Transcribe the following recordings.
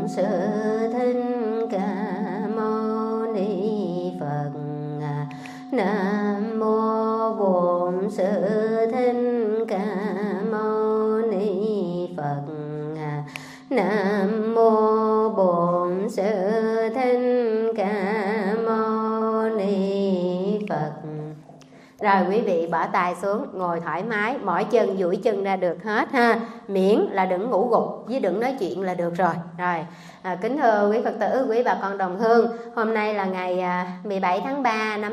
Sư Thích Ca Mâu Ni Phật. Nam mô Bổn Sư Thích Ca Mâu Ni Phật. Nam mô Bổn Sư Thích Ca Mâu Ni Phật. Rồi quý vị bỏ tay xuống, ngồi thoải mái, mỏi chân duỗi chân ra được hết ha. Miễn là đừng ngủ gục với đừng nói chuyện là được rồi. Kính thưa quý Phật tử, quý bà con đồng hương, hôm nay là ngày 17 tháng 3 năm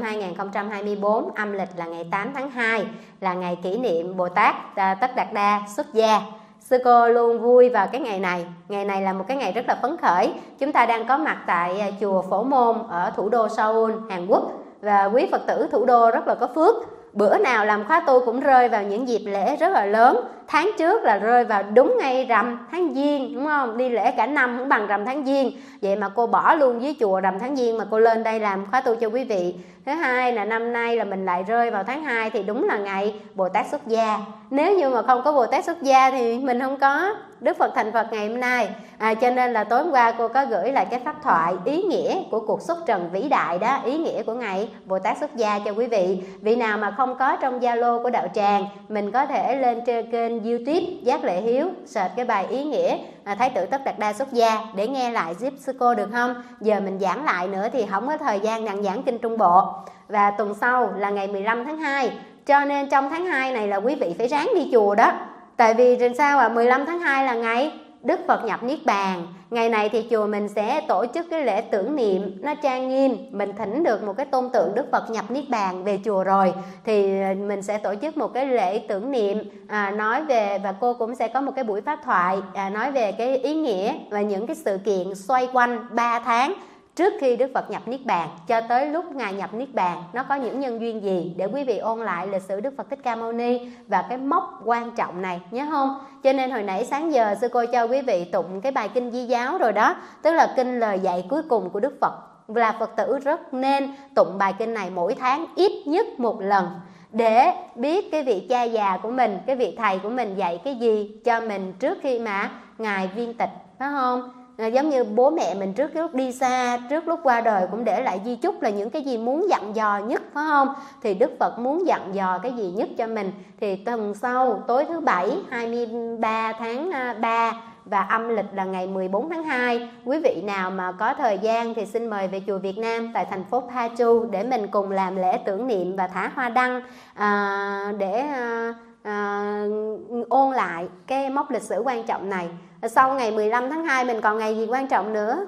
2024, âm lịch là ngày 8 tháng 2, là ngày kỷ niệm Bồ Tát Tất Đạt Đa xuất gia. Sư cô luôn vui vào cái ngày này. Ngày này là một cái ngày rất là phấn khởi. Chúng ta đang có mặt tại chùa Phổ Môn ở thủ đô Seoul, Hàn Quốc. Và quý Phật tử thủ đô rất là có phước. Bữa nào làm khóa tu cũng rơi vào những dịp lễ rất là lớn. Tháng trước là rơi vào đúng ngày rằm tháng Giêng, đúng không? Đi lễ cả năm cũng bằng rằm tháng Giêng. Vậy mà cô bỏ luôn với chùa rằm tháng Giêng mà cô lên đây làm khóa tu cho quý vị. Thứ hai là năm nay là mình lại rơi vào tháng 2 thì đúng là ngày Bồ Tát xuất gia. Nếu như mà không có Bồ Tát xuất gia thì mình không có Đức Phật thành Phật ngày hôm nay. Cho nên là tối hôm qua cô có gửi lại cái pháp thoại ý nghĩa của cuộc xuất trần vĩ đại đó, ý nghĩa của ngày Bồ Tát xuất gia cho quý vị. Vị nào mà không có trong Zalo của đạo tràng, mình có thể lên trên kênh YouTube Giác Lệ Hiếu, search cái bài ý nghĩa Thái tử Tất Đạt Đa xuất gia để nghe lại giúp sư cô được không? Giờ mình giảng lại nữa thì không có thời gian nhận giảng kinh Trung Bộ. Và tuần sau là ngày 15 tháng 2. Cho nên trong tháng 2 này là quý vị phải ráng đi chùa đó. Tại vì sao 15 tháng 2 là ngày Đức Phật nhập Niết Bàn. Ngày này thì chùa mình sẽ tổ chức cái lễ tưởng niệm nó trang nghiêm. Mình thỉnh được một cái tôn tượng Đức Phật nhập Niết Bàn về chùa rồi thì mình sẽ tổ chức một cái lễ tưởng niệm nói về, và cô cũng sẽ có một cái buổi pháp thoại nói về cái ý nghĩa và những cái sự kiện xoay quanh 3 tháng trước khi Đức Phật nhập Niết Bàn cho tới lúc Ngài nhập Niết Bàn, nó có những nhân duyên gì để quý vị ôn lại lịch sử Đức Phật Thích Ca Mâu Ni và cái mốc quan trọng này, nhớ không? Cho nên hồi nãy sáng giờ sư cô cho quý vị tụng cái bài kinh Di Giáo rồi đó, tức là kinh lời dạy cuối cùng của Đức Phật. Là Phật tử rất nên tụng bài kinh này mỗi tháng ít nhất một lần để biết cái vị cha già của mình, cái vị thầy của mình dạy cái gì cho mình trước khi mà Ngài viên tịch, phải không? Giống như bố mẹ mình trước lúc đi xa, trước lúc qua đời cũng để lại di chúc là những cái gì muốn dặn dò nhất, phải không? Thì Đức Phật muốn dặn dò cái gì nhất cho mình. Thì tuần sau tối thứ Bảy 23 tháng 3 và âm lịch là ngày 14 tháng 2, quý vị nào mà có thời gian thì xin mời về chùa Việt Nam tại thành phố Pachu để mình cùng làm lễ tưởng niệm và thả hoa đăng để ôn lại cái mốc lịch sử quan trọng này. Sau ngày 15 tháng 2 mình còn ngày gì quan trọng nữa?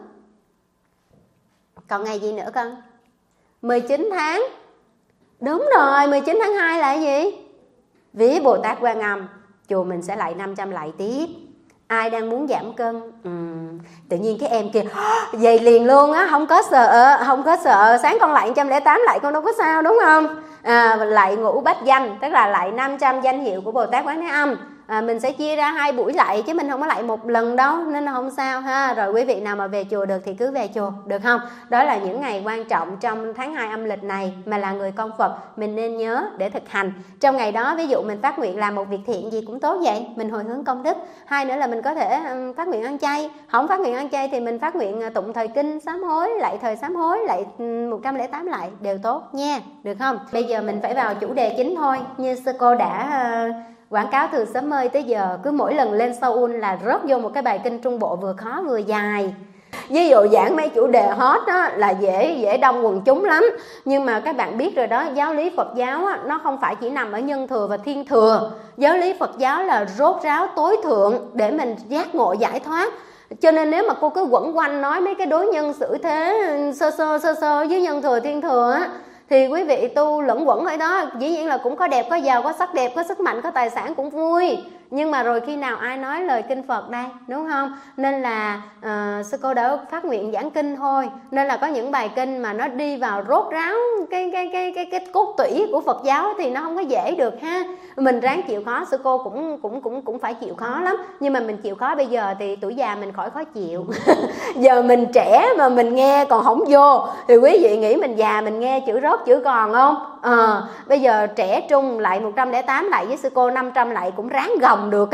Còn ngày gì nữa con? 19 tháng. Đúng rồi, 19 tháng 2 là cái gì? Vía Bồ Tát Quan Âm. Chùa mình sẽ lại 500 lại tiếp. Ai đang muốn giảm cân? Tự nhiên cái em kia vậy liền luôn á, không có sợ. Sáng con lại 108 lại con đâu có sao, đúng không? Lại ngũ bách danh, tức là lại 500 danh hiệu của Bồ Tát Quán Thế Âm. Mình sẽ chia ra 2 buổi lại chứ mình không có lại một lần đâu, nên là không sao ha. Rồi quý vị nào mà về chùa được thì cứ về chùa, được không? Đó là những ngày quan trọng trong tháng 2 âm lịch này mà là người con Phật mình nên nhớ để thực hành. Trong ngày đó ví dụ mình phát nguyện làm một việc thiện gì cũng tốt vậy, mình hồi hướng công đức. Hai nữa là mình có thể phát nguyện ăn chay. Không phát nguyện ăn chay thì mình phát nguyện tụng thời kinh sám hối, lại thời sám hối, lại 108 lại đều tốt nha, được không? Bây giờ mình phải vào chủ đề chính thôi. Như sư cô đã quảng cáo từ sớm ơi tới giờ, cứ mỗi lần lên Seoul là rớt vô một cái bài kinh Trung Bộ vừa khó vừa dài. Ví dụ giảng mấy chủ đề hot đó là dễ đông quần chúng lắm. Nhưng mà các bạn biết rồi đó, giáo lý Phật giáo á, nó không phải chỉ nằm ở nhân thừa và thiên thừa. Giáo lý Phật giáo là rốt ráo tối thượng để mình giác ngộ giải thoát. Cho nên nếu mà cô cứ quẩn quanh nói mấy cái đối nhân xử thế sơ sơ với nhân thừa thiên thừa á, thì quý vị tu lẫn quẩn ở đó. Dĩ nhiên là cũng có đẹp, có giàu, có sắc đẹp, có sức mạnh, có tài sản cũng vui. Nhưng mà rồi khi nào ai nói lời kinh Phật đây, đúng không? Nên là sư cô đã phát nguyện giảng kinh thôi. Nên là có những bài kinh mà nó đi vào rốt ráo cái cốt tủy của Phật giáo thì nó không có dễ được ha. Mình ráng chịu khó, sư cô cũng phải chịu khó lắm. Nhưng mà mình chịu khó bây giờ thì tuổi già mình khỏi khó chịu. Giờ mình trẻ mà mình nghe còn không vô thì quý vị nghĩ mình già mình nghe chữ rốt chữ còn không? Bây giờ trẻ trung lại 108 lại với sư cô 500 lại cũng ráng gồng được á.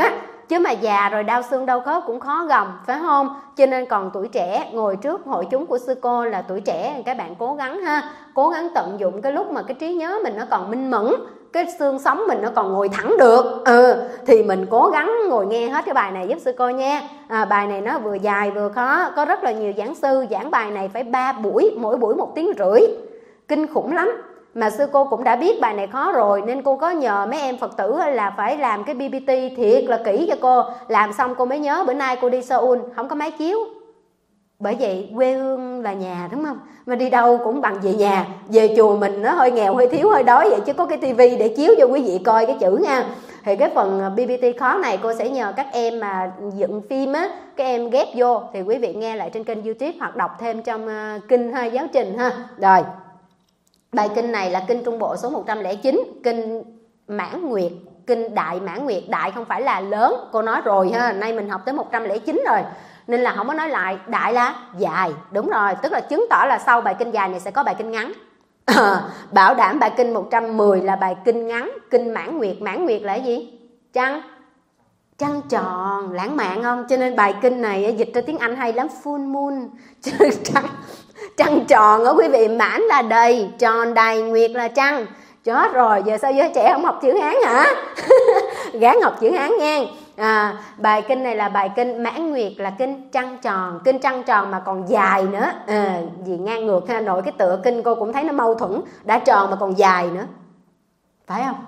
chứ mà già rồi đau xương đau khớp cũng khó gồng, phải không? Cho nên còn tuổi trẻ ngồi trước hội chúng của sư cô là tuổi trẻ, các bạn cố gắng ha, cố gắng tận dụng cái lúc mà cái trí nhớ mình nó còn minh mẫn, cái xương sống mình nó còn ngồi thẳng được, thì mình cố gắng ngồi nghe hết cái bài này giúp sư cô nha. Bài này nó vừa dài vừa khó, có rất là nhiều giảng sư giảng bài này phải 3 buổi, mỗi buổi 1 tiếng rưỡi, kinh khủng lắm. Mà sư cô cũng đã biết bài này khó rồi, nên cô có nhờ mấy em Phật tử là phải làm cái PPT thiệt là kỹ cho cô. Làm xong cô mới nhớ bữa nay cô đi Seoul không có máy chiếu, bởi vậy quê hương là nhà, đúng không? Mà đi đâu cũng bằng về nhà. Về chùa mình nó hơi nghèo, hơi thiếu, hơi đói vậy, chứ có cái tivi để chiếu cho quý vị coi cái chữ nha. Thì cái phần PPT khó này cô sẽ nhờ các em mà dựng phim á, các em ghép vô thì quý vị nghe lại trên kênh YouTube hoặc đọc thêm trong kinh ha, giáo trình ha. Rồi, bài kinh này là kinh Trung Bộ số 109, kinh Mãn Nguyệt, kinh Đại Mãn Nguyệt. Đại không phải là lớn, cô nói rồi ha, nay mình học tới 109 rồi, nên là không có nói lại. Đại là dài, đúng rồi, tức là chứng tỏ là sau bài kinh dài này sẽ có bài kinh ngắn. Bảo đảm bài kinh 110 là bài kinh ngắn, kinh Mãn Nguyệt. Mãn Nguyệt là gì? Trăng tròn, lãng mạn không? Cho nên bài kinh này dịch ra tiếng Anh hay lắm, full moon. Trăng tròn đó quý vị, mãn là đầy, tròn đầy, nguyệt là trăng. Chết rồi, giờ sao giới trẻ không học chữ Hán hả? Gán học chữ Hán nha. Bài kinh này là bài kinh Mãn Nguyệt, là kinh trăng tròn. Kinh trăng tròn mà còn dài nữa, gì ngang ngược ha, nội cái tựa kinh cô cũng thấy nó mâu thuẫn, đã tròn mà còn dài nữa, phải không?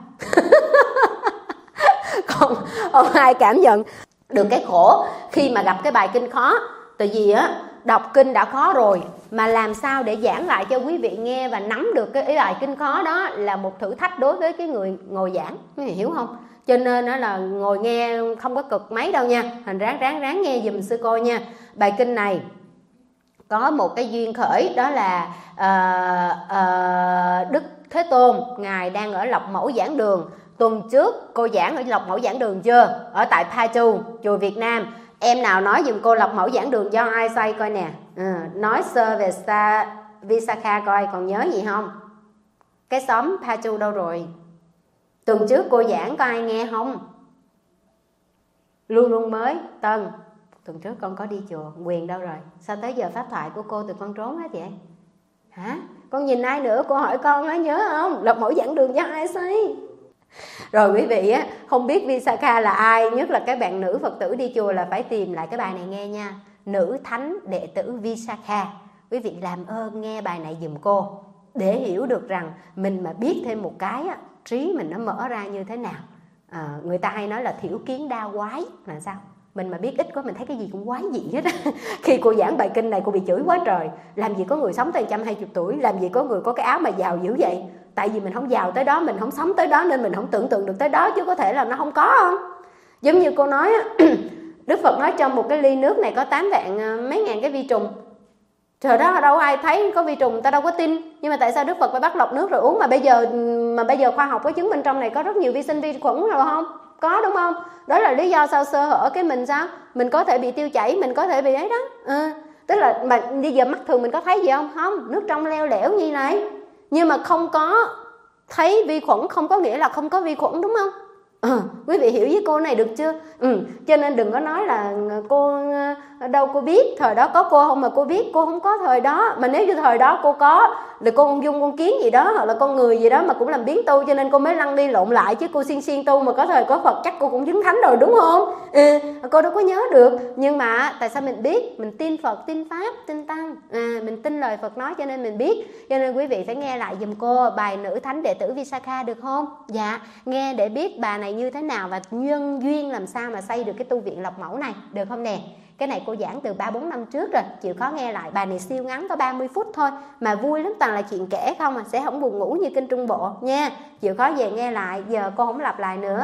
Không ai cảm nhận được cái khổ khi mà gặp cái bài kinh khó. Tại vì á, đọc kinh đã khó rồi, mà làm sao để giảng lại cho quý vị nghe và nắm được cái bài kinh khó đó là một thử thách đối với cái người ngồi giảng, quý vị hiểu không? Cho nên đó là ngồi nghe không có cực mấy đâu nha, thành ráng nghe giùm sư cô nha. Bài kinh này có một cái duyên khởi, đó là Đức Thế Tôn ngài đang ở Lộc Mẫu giảng đường. Tuần trước cô giảng ở Lộc Mẫu giảng đường chưa? Ở tại Paju, chùa Việt Nam. Em nào nói giùm cô Lộc Mẫu giảng đường do ai xây coi nè. Nói sơ về Visakha coi, còn nhớ gì không? Cái xóm Paju đâu rồi? Tuần trước cô giảng có ai nghe không? Luôn mới Tân, tuần trước con có đi chùa. Quyền đâu rồi? Sao tới giờ pháp thoại của cô tụi con trốn hết vậy? Hả? Con nhìn ai nữa? Cô hỏi con á, nhớ không? Lộc Mẫu giảng đường do ai xây? Rồi quý vị á, không biết Visakha là ai, nhất là các bạn nữ Phật tử đi chùa là phải tìm lại cái bài này nghe nha. Nữ thánh đệ tử Visakha. Quý vị làm ơn nghe bài này giùm cô, để hiểu được rằng mình mà biết thêm một cái á, trí mình nó mở ra như thế nào. Người ta hay nói là thiểu kiến đa quái là sao? Mình mà biết ít quá mình thấy cái gì cũng quái dị hết. Khi cô giảng bài kinh này cô bị chửi quá trời. Làm gì có người sống tới 120 tuổi, làm gì có người có cái áo mà giàu dữ vậy? Tại vì mình không giàu tới đó, mình không sống tới đó, nên mình không tưởng tượng được tới đó, chứ có thể là nó không có không? Giống như cô nói Đức Phật nói trong một cái ly nước này có 8 vạn mấy ngàn cái vi trùng. Trời đó, đâu ai thấy có vi trùng, ta đâu có tin. Nhưng mà tại sao Đức Phật phải bắt lọc nước rồi uống? Mà bây giờ khoa học có chứng minh trong này có rất nhiều vi sinh vi khuẩn rồi không? Có, đúng không? Đó là lý do sao sơ hở cái mình sao? Mình có thể bị tiêu chảy, mình có thể bị ấy đó. Tức là mà bây giờ mắt thường mình có thấy gì không? Không, nước trong leo lẻo như này. Nhưng mà không có thấy vi khuẩn không có nghĩa là không có vi khuẩn, đúng không? Quý vị hiểu với cô này được chưa? Cho nên đừng có nói là cô đâu cô biết, thời đó có cô không mà cô biết, cô không có thời đó. Mà nếu như thời đó cô có thì cô con dung con kiến gì đó hoặc là con người gì đó mà cũng làm biến tu, cho nên cô mới lăn đi lộn lại, chứ cô xiên tu mà có thời có Phật chắc cô cũng chứng thánh rồi, đúng không? Cô đâu có nhớ được. Nhưng mà tại sao mình biết? Mình tin Phật, tin Pháp, tin Tăng, mình tin lời Phật nói cho nên mình biết. Cho nên quý vị phải nghe lại giùm cô bài Nữ Thánh Đệ Tử Visakha được không? Dạ, nghe để biết bà này như thế nào và nhân duyên làm sao mà xây được cái tu viện Lộc Mẫu này, được không nè? Cái này cô giảng từ 3-4 năm trước rồi, chịu khó nghe lại. Bài này siêu ngắn có 30 phút thôi mà vui lắm, toàn là chuyện kể không à, sẽ không buồn ngủ như kinh Trung Bộ nha. Chịu khó về nghe lại, giờ cô không lặp lại nữa.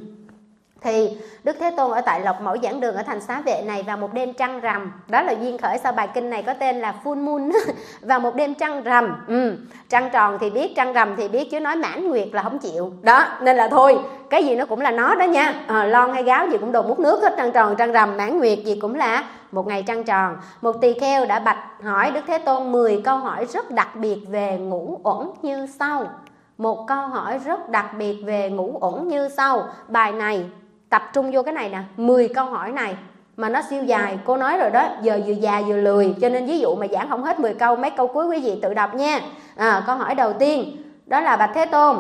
Thì Đức Thế Tôn ở tại Lộc Mẫu giảng đường ở thành Xá Vệ này vào một đêm trăng rằm. Đó là duyên khởi sao bài kinh này có tên là Full Moon. Vào một đêm trăng rằm. Trăng tròn thì biết, trăng rằm thì biết, chứ nói mãn nguyệt là không chịu. Đó, nên là thôi, cái gì nó cũng là nó đó nha. Lon hay gáo gì cũng đồ múc nước hết, trăng tròn, trăng rằm, mãn nguyệt gì cũng là một ngày trăng tròn. Một tỳ kheo đã bạch hỏi Đức Thế Tôn 10 câu hỏi rất đặc biệt về ngũ uẩn như sau. Một câu hỏi rất đặc biệt về ngũ uẩn như sau. Bài này tập trung vô cái này nè, 10 câu hỏi này mà nó siêu dài. Cô nói rồi đó, giờ vừa già vừa lười, cho nên ví dụ mà giảng không hết 10 câu, mấy câu cuối quý vị tự đọc nha. Câu hỏi đầu tiên đó là: Bạch Thế Tôn,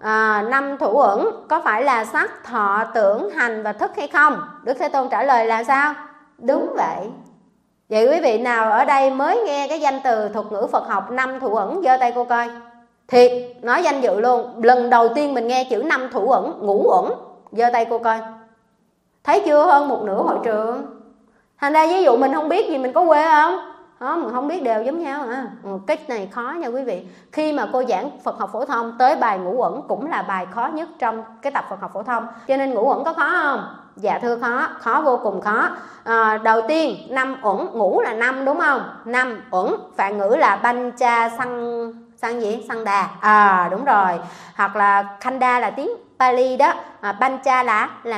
5 thủ uẩn có phải là sắc, thọ, tưởng, hành và thức hay không? Đức Thế Tôn trả lời là sao? Đúng vậy. Vậy quý vị nào ở đây mới nghe cái danh từ thuật ngữ Phật học 5 thủ uẩn, giơ tay cô coi. Thiệt, nói danh dự luôn, lần đầu tiên mình nghe chữ 5 thủ uẩn, ngũ uẩn, giơ tay cô coi. Thấy chưa? Hơn một nửa hội trường. Thành ra ví dụ mình không biết gì mình có quê không? Không, không biết đều giống nhau hả? Cái này khó nha quý vị. Khi mà cô giảng Phật học phổ thông tới bài ngũ uẩn cũng là bài khó nhất trong cái tập Phật học phổ thông. Cho nên ngũ uẩn có khó không? Dạ thưa khó, khó vô cùng khó. Đầu tiên 5 uẩn, ngũ là 5 đúng không? 5 uẩn, Phạn ngữ là Pancha Sang gì? Sang đà. Đúng rồi. Hoặc là Khanda là tiếng Pali đó. Pancha là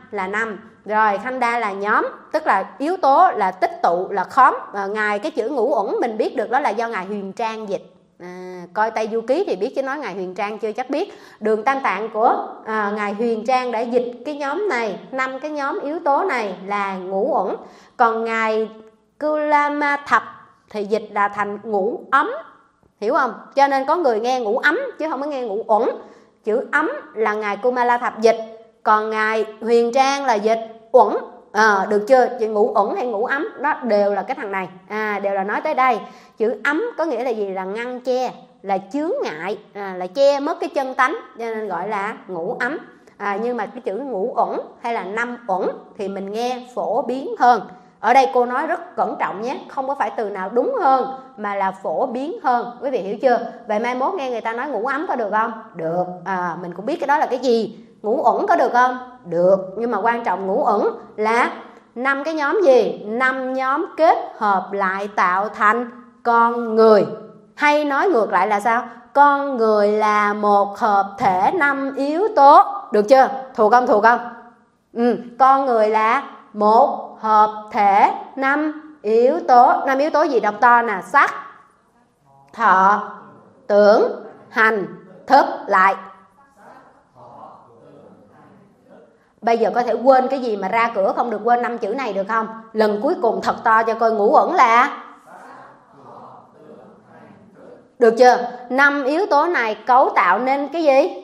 5. Rồi Khanda là nhóm, tức là yếu tố, là tích tụ, là khóm. Ngài cái chữ ngũ uẩn mình biết được đó là do Ngài Huyền Trang dịch. Coi Tây Du Ký thì biết, chứ nói Ngài Huyền Trang chưa chắc biết. Đường Tam Tạng của Ngài Huyền Trang đã dịch cái nhóm này, 5 cái nhóm yếu tố này là ngũ uẩn. Còn Ngài Kulama Thập thì dịch là thành ngũ ấm, hiểu không? Cho nên có người nghe ngũ ấm chứ không có nghe ngũ uẩn. Chữ ấm là Ngài Kumala Thập dịch, còn Ngài Huyền Trang là dịch uẩn. Được chưa? Chữ ngũ uẩn hay ngũ ấm đó đều là cái thằng này. Đều là nói tới đây. Chữ ấm có nghĩa là gì? Là ngăn che, là chướng ngại, là che mất cái chân tánh, cho nên gọi là ngũ ấm. Nhưng mà cái chữ ngũ uẩn hay là 5 uẩn thì mình nghe phổ biến hơn. Ở đây cô nói rất cẩn trọng nhé, không có phải từ nào đúng hơn mà là phổ biến hơn. Quý vị hiểu chưa? Vậy mai mốt nghe người ta nói ngũ ấm có được không? Được. Mình cũng biết cái đó là cái gì. Ngũ uẩn có được không? Được. Nhưng mà quan trọng ngũ uẩn là 5 cái nhóm gì? 5 nhóm kết hợp lại tạo thành con người. Hay nói ngược lại là sao? Con người là một hợp thể 5 yếu tố. Được chưa? Thuộc không? Thuộc không? Con người là một hợp thể 5 yếu tố. 5 yếu tố gì? Đọc to nè. Sắc, thọ, tưởng, hành, thức. Lại. Bây giờ có thể quên cái gì mà ra cửa không được quên 5 chữ này được không? Lần cuối cùng thật to cho coi. Ngũ uẩn là, được chưa? 5 yếu tố này cấu tạo nên cái gì?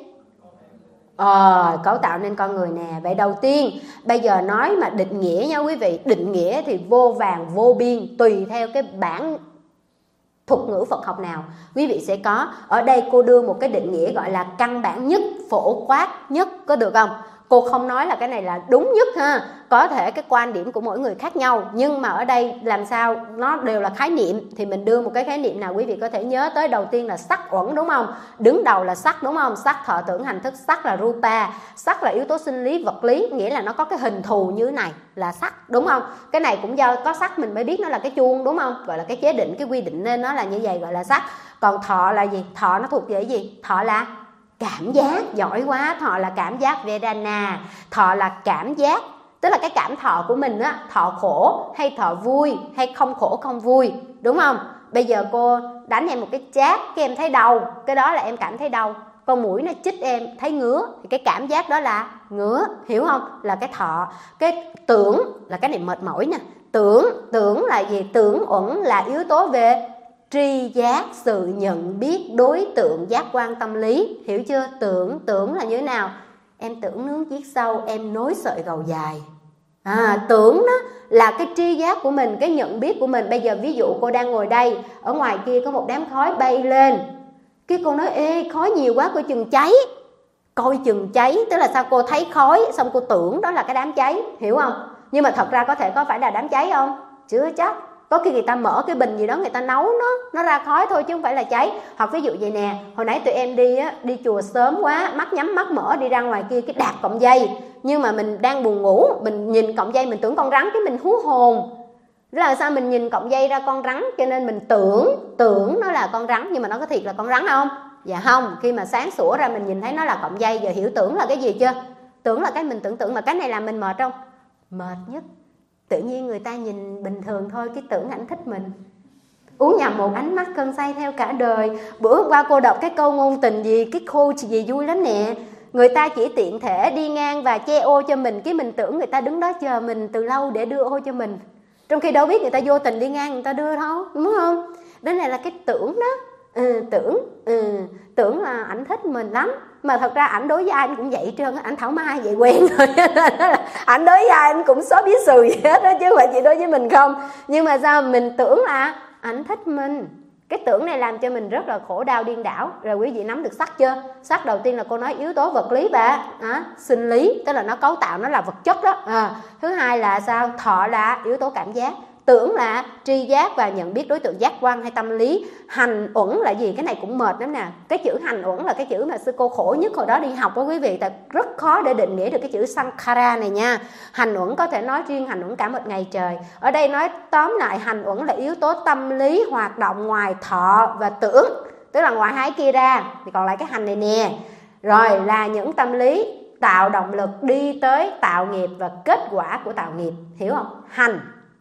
Cấu tạo nên con người nè. Vậy đầu tiên bây giờ nói mà định nghĩa nha quý vị. Định nghĩa thì vô vàn vô biên, tùy theo cái bản thuật ngữ Phật học nào quý vị sẽ có. Ở đây cô đưa một cái định nghĩa gọi là căn bản nhất, phổ quát nhất, có được không? Cô không nói là cái này là đúng nhất ha. Có thể cái quan điểm của mỗi người khác nhau, nhưng mà ở đây làm sao nó đều là khái niệm, thì mình đưa một cái khái niệm nào quý vị có thể nhớ tới. Đầu tiên là sắc uẩn đúng không? Đứng đầu là sắc đúng không? Sắc, thọ, tưởng, hành, thức. Sắc là rupa, sắc là yếu tố sinh lý vật lý, nghĩa là nó có cái hình thù như thế này là sắc đúng không? Cái này cũng do có sắc mình mới biết nó là cái chuông đúng không? Gọi là cái chế định, cái quy định nên nó là như vậy, gọi là sắc. Còn thọ là gì? Thọ nó thuộc về cái gì? Thọ là cảm giác. Giỏi quá. Thọ là cảm giác, Vedana. Thọ là cảm giác, tức là cái cảm thọ của mình á, thọ khổ hay thọ vui hay không khổ không vui, đúng không? Bây giờ cô đánh em một cái chát, cái em thấy đau, cái đó là em cảm thấy đau. Con mũi nó chích em thấy ngứa, thì cái cảm giác đó là ngứa, hiểu không? Là cái thọ. Cái tưởng là cái này mệt mỏi nè. Tưởng là gì? Tưởng uẩn là yếu tố về tri giác, sự nhận biết, đối tượng, giác quan, tâm lý, hiểu chưa? Tưởng là như thế nào? Em tưởng nướng chiếc sâu, em nối sợi gầu dài. Tưởng đó là cái tri giác của mình, cái nhận biết của mình. Bây giờ ví dụ cô đang ngồi đây, ở ngoài kia có một đám khói bay lên, cái cô nói ê khói nhiều quá coi chừng cháy. Coi chừng cháy tức là sao? Cô thấy khói xong cô tưởng đó là cái đám cháy, hiểu không? Nhưng mà thật ra có thể có phải là đám cháy không? Chưa chắc. Có khi người ta mở cái bình gì đó người ta nấu nó ra khói thôi chứ không phải là cháy. Hoặc ví dụ vậy nè, hồi nãy tụi em đi chùa sớm quá, mắt nhắm mắt mở đi ra ngoài kia cái đạp cọng dây, nhưng mà mình đang buồn ngủ, mình nhìn cọng dây mình tưởng con rắn, cái mình hú hồn. Đó là sao? Mình nhìn cọng dây ra con rắn cho nên mình tưởng nó là con rắn, nhưng mà nó có thiệt là con rắn không? Dạ không. Khi mà sáng sủa ra mình nhìn thấy nó là cọng dây. Giờ hiểu tưởng là cái gì chưa? Tưởng là cái mình tưởng, mà cái này làm mình mệt không? Mệt nhất. Tự nhiên người ta nhìn bình thường thôi, cái tưởng ảnh thích mình. Uống nhầm một ánh mắt cơn say theo cả đời. Bữa hôm qua cô đọc cái câu ngôn tình gì, cái coach gì vui lắm nè. Người ta chỉ tiện thể đi ngang và che ô cho mình, cái mình tưởng người ta đứng đó chờ mình từ lâu để đưa ô cho mình, trong khi đâu biết người ta vô tình đi ngang người ta đưa thôi, đúng không? Đó này là cái tưởng đó. Tưởng là ảnh thích mình lắm, mà thật ra ảnh đối với ai anh cũng vậy trơn, ảnh thảo mai vậy quen rồi. Ảnh đối với ai anh cũng xóa biết xù gì hết đó, chứ không phải chỉ đối với mình không. Nhưng mà sao mình tưởng là ảnh thích mình, cái tưởng này làm cho mình rất là khổ đau điên đảo. Rồi quý vị nắm được sắc chưa? Sắc đầu tiên là cô nói yếu tố vật lý và sinh lý, tức là nó cấu tạo, nó là vật chất đó. Thứ hai là sao? Thọ là yếu tố cảm giác, tưởng là tri giác và nhận biết đối tượng giác quan hay tâm lý. Hành uẩn là gì? Cái này cũng mệt lắm nè. Cái chữ hành uẩn là cái chữ mà sư cô khổ nhất hồi đó đi học đó quý vị, tại rất khó để định nghĩa được cái chữ sankhara này nha. Hành uẩn có thể nói riêng hành uẩn cả một ngày trời. Ở đây nói tóm lại hành uẩn là yếu tố tâm lý hoạt động ngoài thọ và tưởng, tức là ngoài hai kia ra thì còn lại cái hành này nè. Rồi là những tâm lý tạo động lực đi tới tạo nghiệp và kết quả của tạo nghiệp, hiểu không? Hành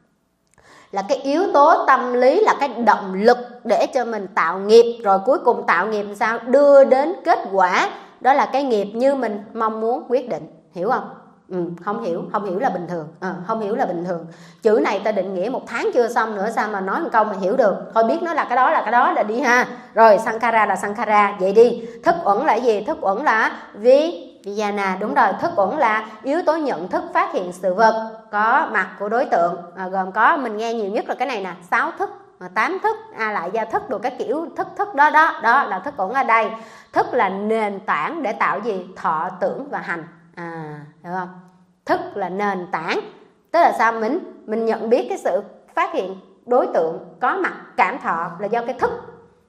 là cái yếu tố tâm lý, là cái động lực để cho mình tạo nghiệp, rồi cuối cùng tạo nghiệp làm sao? Đưa đến kết quả, đó là cái nghiệp như mình mong muốn quyết định, hiểu không? Không hiểu là bình thường. Không hiểu là bình thường. Chữ này ta định nghĩa 1 tháng chưa xong nữa, sao mà nói một câu mà hiểu được? Thôi biết nó là cái đó là đi ha. Rồi sankhara là sankhara, vậy đi. Thức uẩn là gì? Thức uẩn là vijnana, đúng rồi. Thức uẩn là yếu tố nhận thức phát hiện sự vật có mặt của đối tượng, gồm có, mình nghe nhiều nhất là cái này nè, 6 thức, 8 thức, lại gia thức, đồ các kiểu thức đó là thức uẩn ở đây. Thức là nền tảng để tạo gì? Thọ, tưởng và hành. Hiểu không? Thức là nền tảng, tức là sao? Mình nhận biết cái sự phát hiện đối tượng có mặt cảm thọ là do cái thức.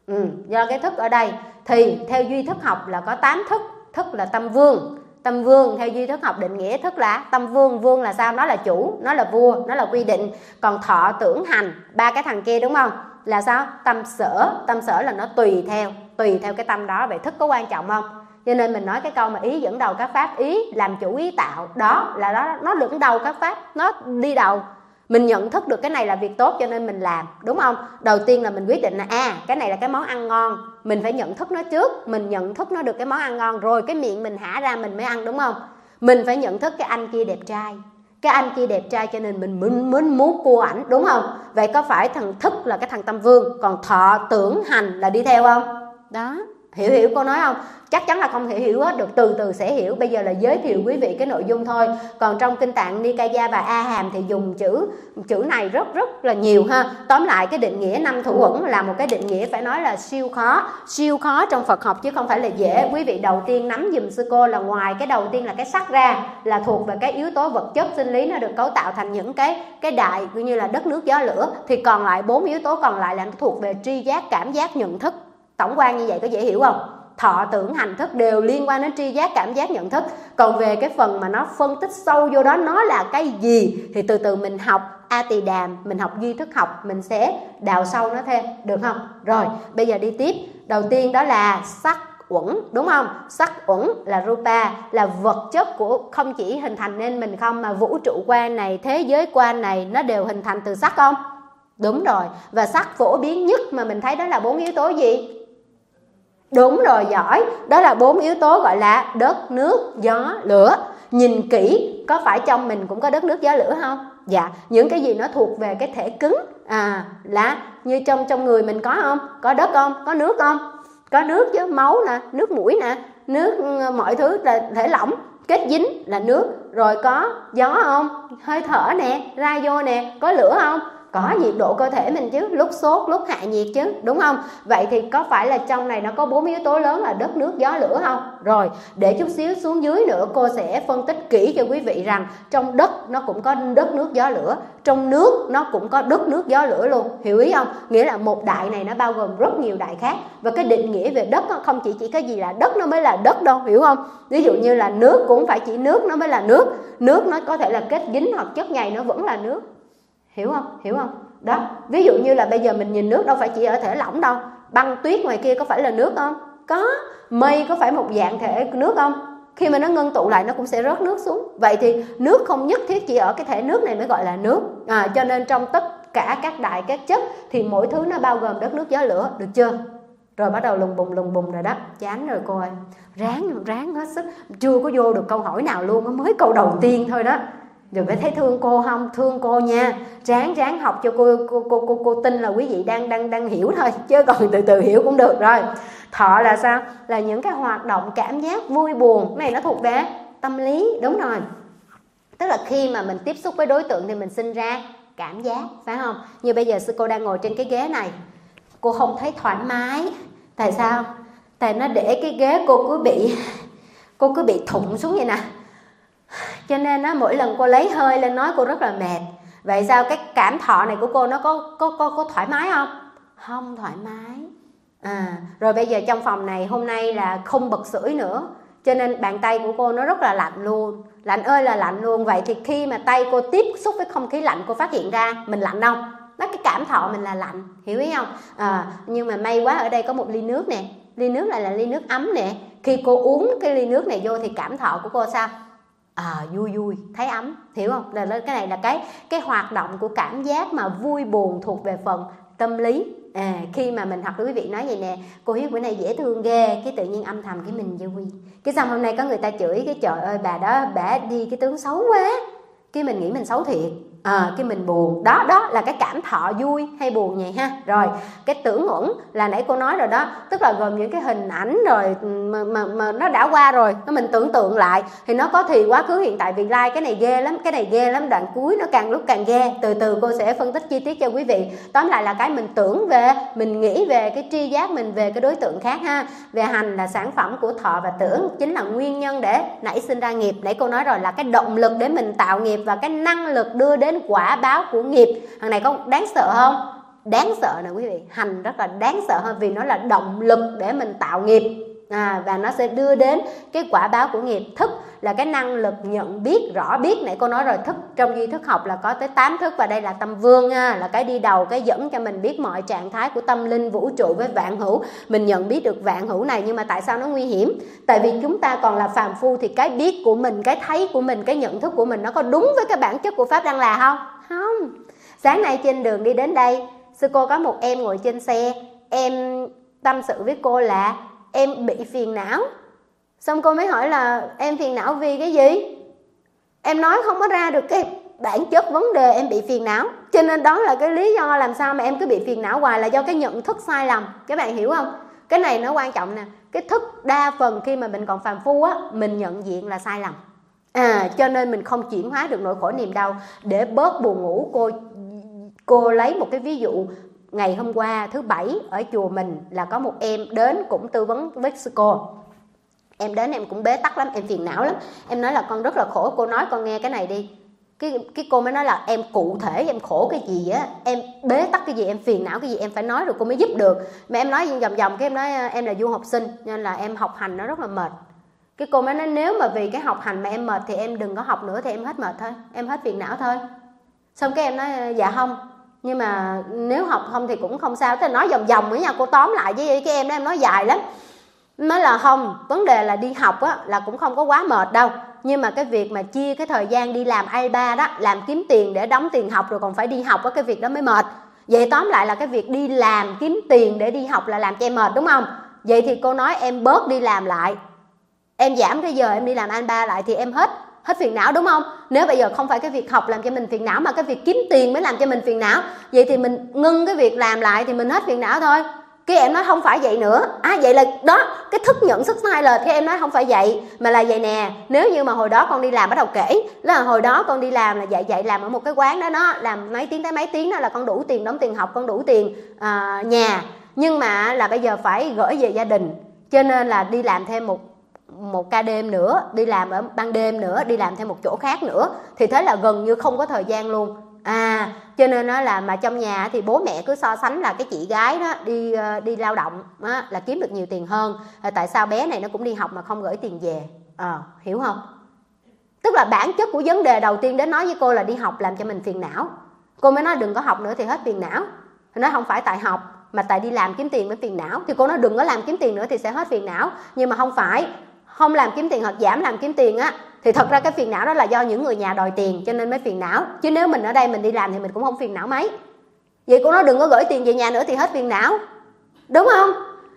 Do cái thức ở đây thì theo duy thức học là có 8 thức. Thức là tâm vương. Tâm vương theo duy thức học định nghĩa thức là tâm vương. Vương là sao? Nó là chủ, nó là vua, nó là quy định. Còn thọ, tưởng, hành, 3 cái thằng kia đúng không? Là sao? Tâm sở. Tâm sở là nó tùy theo cái tâm đó. Vậy thức có quan trọng không? Cho nên mình nói cái câu mà ý dẫn đầu các pháp, ý làm chủ ý tạo, đó là đó, nó dẫn đầu các pháp, nó đi đầu. Mình nhận thức được cái này là việc tốt cho nên mình làm, đúng không? Đầu tiên là mình quyết định là cái này là cái món ăn ngon, mình phải nhận thức nó trước. Mình nhận thức nó được cái món ăn ngon rồi cái miệng mình hả ra mình mới ăn, đúng không? Mình phải nhận thức cái anh kia đẹp trai, cái anh kia đẹp trai cho nên mình muốn cua ảnh, đúng không? Vậy có phải thằng thức là cái thằng tâm vương, còn thọ, tưởng, hành là đi theo không? Đó, hiểu cô nói không? Chắc chắn là không thể hiểu hết được, từ từ sẽ hiểu. Bây giờ là giới thiệu quý vị cái nội dung thôi. Còn trong kinh tạng Nikaya và A Hàm thì dùng chữ này rất là nhiều ha. Tóm lại cái định nghĩa 5 thủ uẩn là một cái định nghĩa phải nói là siêu khó trong Phật học chứ không phải là dễ. Quý vị đầu tiên nắm giùm sư cô là ngoài cái đầu tiên là cái sắc ra, là thuộc về cái yếu tố vật chất sinh lý, nó được cấu tạo thành những cái đại như là đất nước gió lửa, thì còn lại 4 yếu tố còn lại là nó thuộc về tri giác, cảm giác, nhận thức. Tổng quan như vậy có dễ hiểu không? Thọ, tưởng, hành, thức đều liên quan đến tri giác, cảm giác, nhận thức. Còn về cái phần mà nó phân tích sâu vô đó nó là cái gì thì từ từ mình học A Tỳ Đàm, mình học duy thức học, mình sẽ đào sâu nó thêm, được không? Rồi, bây giờ đi tiếp. Đầu tiên đó là sắc uẩn, đúng không? Sắc uẩn là rupa, là vật chất của không chỉ hình thành nên mình không, mà vũ trụ quan này, thế giới quan này nó đều hình thành từ sắc không? Đúng rồi. Và sắc phổ biến nhất mà mình thấy đó là 4 yếu tố gì? Đúng rồi, giỏi. Đó là 4 yếu tố gọi là đất, nước, gió, lửa. Nhìn kỹ có phải trong mình cũng có đất, nước, gió, lửa không? Dạ. Những cái gì nó thuộc về cái thể cứng, là như trong người mình có không? Có đất không? Có nước không? Có nước chứ, máu nè, nước mũi nè, nước, mọi thứ là thể lỏng, kết dính là nước. Rồi có gió không? Hơi thở nè, ra vô nè. Có lửa không? Có nhiệt độ cơ thể mình chứ, lúc sốt, lúc hạ nhiệt chứ, đúng không? Vậy thì có phải là trong này nó có 4 yếu tố lớn là đất, nước, gió, lửa không? Rồi, để chút xíu xuống dưới nữa cô sẽ phân tích kỹ cho quý vị rằng trong đất nó cũng có đất, nước, gió, lửa, trong nước nó cũng có đất, nước, gió, lửa luôn. Hiểu ý không? Nghĩa là một đại này nó bao gồm rất nhiều đại khác. Và cái định nghĩa về đất không chỉ cái gì là đất nó mới là đất đâu, hiểu không? Ví dụ như là nước cũng phải chỉ nước nó mới là nước. Nước nó có thể là kết dính hoặc chất nhầy nó vẫn là nước. Hiểu không? Đó, ví dụ như là bây giờ mình nhìn nước đâu phải chỉ ở thể lỏng đâu. Băng tuyết ngoài kia có phải là nước không? Có. Mây có phải một dạng thể nước không? Khi mà nó ngưng tụ lại nó cũng sẽ rớt nước xuống. Vậy thì nước không nhất thiết chỉ ở cái thể nước này mới gọi là nước. Cho nên trong tất cả các đại các chất thì mỗi thứ nó bao gồm đất, nước, gió, lửa, được chưa? Rồi bắt đầu lùng bùng rồi đó, chán rồi cô ơi. Ráng hết sức, chưa có vô được câu hỏi nào luôn, mới câu đầu tiên thôi đó. Rồi phải thấy thương cô không? Thương cô nha. Ráng học cho cô tin là quý vị đang hiểu thôi, chứ còn từ từ hiểu cũng được rồi. Thọ là sao? Là những cái hoạt động cảm giác vui buồn. Cái này nó thuộc về tâm lý, đúng rồi. Tức là khi mà mình tiếp xúc với đối tượng thì mình sinh ra cảm giác, phải không? Như bây giờ sư cô đang ngồi trên cái ghế này, cô không thấy thoải mái. Tại sao? Tại nó để cái ghế cô cứ bị thụng xuống vậy nè. Cho nên á, mỗi lần cô lấy hơi lên nói cô rất là mệt. Vậy sao cái cảm thọ này của cô nó có thoải mái không? Không thoải mái. Rồi bây giờ trong phòng này hôm nay là không bật sưởi nữa, cho nên bàn tay của cô nó rất là lạnh luôn. Lạnh ơi là lạnh luôn. Vậy thì khi mà tay cô tiếp xúc với không khí lạnh, cô phát hiện ra mình lạnh không? Nó cái cảm thọ mình là lạnh, hiểu ý không? Nhưng mà may quá ở đây có một ly nước nè. Ly nước này là ly nước ấm nè. Khi cô uống cái ly nước này vô thì cảm thọ của cô sao? Vui, thấy ấm, hiểu không? Là cái này là cái hoạt động của cảm giác mà vui buồn thuộc về phần tâm lý. Khi mà mình học với quý vị nói vậy nè, cô Hiếu bữa nay dễ thương ghê, cái tự nhiên âm thầm cái mình vui. Cái xong hôm nay có người ta chửi cái trời ơi bà đó bả đi cái tướng xấu quá, cái mình nghĩ mình xấu thiệt. Cái mình buồn. Đó là cái cảm thọ vui hay buồn vậy ha. Rồi cái tưởng uẩn là nãy cô nói rồi đó, tức là gồm những cái hình ảnh rồi mà nó đã qua rồi, nó mình tưởng tượng lại thì nó có thì quá khứ hiện tại vị lai. Cái này ghê lắm, đoạn cuối nó càng lúc càng ghê. Từ từ cô sẽ phân tích chi tiết cho quý vị. Tóm lại là cái mình tưởng về, mình nghĩ về, cái tri giác mình về cái đối tượng khác ha. Về hành là sản phẩm của thọ và tưởng, chính là nguyên nhân để nảy sinh ra nghiệp. Nãy cô nói rồi là cái động lực để mình tạo nghiệp và cái năng lực đưa đến quả báo của nghiệp. Thằng này có đáng sợ không? Đáng sợ nè quý vị. Hành rất là đáng sợ hơn vì nó là động lực để mình tạo nghiệp. Và nó sẽ đưa đến cái quả báo của nghiệp. Thức là cái năng lực nhận biết, rõ biết. Nãy cô nói rồi, thức trong duy thức học là có tới 8 thức. Và đây là tâm vương ha, là cái đi đầu, cái dẫn cho mình biết mọi trạng thái của tâm linh, vũ trụ với vạn hữu. Mình nhận biết được vạn hữu này. Nhưng mà tại sao nó nguy hiểm? Tại vì chúng ta còn là phàm phu thì cái biết của mình, cái thấy của mình, cái nhận thức của mình nó có đúng với cái bản chất của Pháp Đăng Là không? Không. Sáng nay trên đường đi đến đây, sư cô có một em ngồi trên xe. Em tâm sự với cô là em bị phiền não. Xong cô mới hỏi là em phiền não vì cái gì? Em nói không có ra được cái bản chất vấn đề em bị phiền não. Cho nên đó là cái lý do làm sao mà em cứ bị phiền não hoài, là do cái nhận thức sai lầm. Các bạn hiểu không? Cái này nó quan trọng nè. Cái thức đa phần khi mà mình còn phàm phu á, mình nhận diện là sai lầm. Cho nên mình không chuyển hóa được nỗi khổ niềm đau. Để bớt buồn ngủ, cô lấy một cái ví dụ. Ngày hôm qua thứ Bảy ở chùa mình là có một em đến cũng tư vấn với sư cô. Em đến em cũng bế tắc lắm, em phiền não lắm. Em nói là con rất là khổ. Cô nói con nghe cái này đi. Cái cô mới nói là em cụ thể em khổ cái gì á, em bế tắc cái gì, em phiền não cái gì em phải nói rồi cô mới giúp được. Mà em nói vòng vòng cái em nói em là du học sinh nên là em học hành nó rất là mệt. Cái cô mới nói nếu mà vì cái học hành mà em mệt thì em đừng có học nữa, thì em hết mệt thôi, em hết phiền não thôi. Xong cái em nói dạ không, nhưng mà nếu học không thì cũng không sao. Thế nói vòng vòng với nhau, cô tóm lại với cái em đó, em nói dài lắm. Nói là không, vấn đề là đi học á là cũng không có quá mệt đâu, nhưng mà cái việc mà chia cái thời gian đi làm A3 đó, làm kiếm tiền để đóng tiền học rồi còn phải đi học á, cái việc đó mới mệt. Vậy tóm lại là cái việc đi làm kiếm tiền để đi học là làm cho em mệt đúng không? Vậy thì cô nói em bớt đi làm lại, em giảm cái giờ em đi làm A3 lại thì em hết phiền não đúng không? Nếu bây giờ không phải cái việc học làm cho mình phiền não mà cái việc kiếm tiền mới làm cho mình phiền não, vậy thì mình ngưng cái việc làm lại thì mình hết phiền não thôi. Cái em nói không phải vậy nữa. Vậy là đó, cái thức nhận thức sai lệch. Cái em nói không phải vậy mà là vậy nè. Nếu như mà hồi đó con đi làm, bắt đầu kể là hồi đó con đi làm là vậy làm ở một cái quán đó, nó làm mấy tiếng tới mấy tiếng đó là con đủ tiền đóng tiền học, con đủ tiền nhà. Nhưng mà là bây giờ phải gửi về gia đình, cho nên là đi làm thêm một ca đêm nữa, đi làm ở ban đêm nữa, đi làm thêm một chỗ khác nữa, thì thế là gần như không có thời gian luôn. Cho nên nó là mà trong nhà thì bố mẹ cứ so sánh là cái chị gái đó đi lao động đó, là kiếm được nhiều tiền hơn. Tại sao bé này nó cũng đi học mà không gửi tiền về? Hiểu không? Tức là bản chất của vấn đề đầu tiên đến nói với cô là đi học làm cho mình phiền não. Cô mới nói đừng có học nữa thì hết phiền não. Nó không phải tại học mà tại đi làm kiếm tiền mới phiền não. Thì cô nói đừng có làm kiếm tiền nữa thì sẽ hết phiền não. Nhưng mà không phải, không làm kiếm tiền hoặc giảm làm kiếm tiền á, thì thật ra cái phiền não đó là do những người nhà đòi tiền cho nên mới phiền não. Chứ nếu mình ở đây mình đi làm thì mình cũng không phiền não mấy. Vậy cô nói đừng có gửi tiền về nhà nữa thì hết phiền não, đúng không?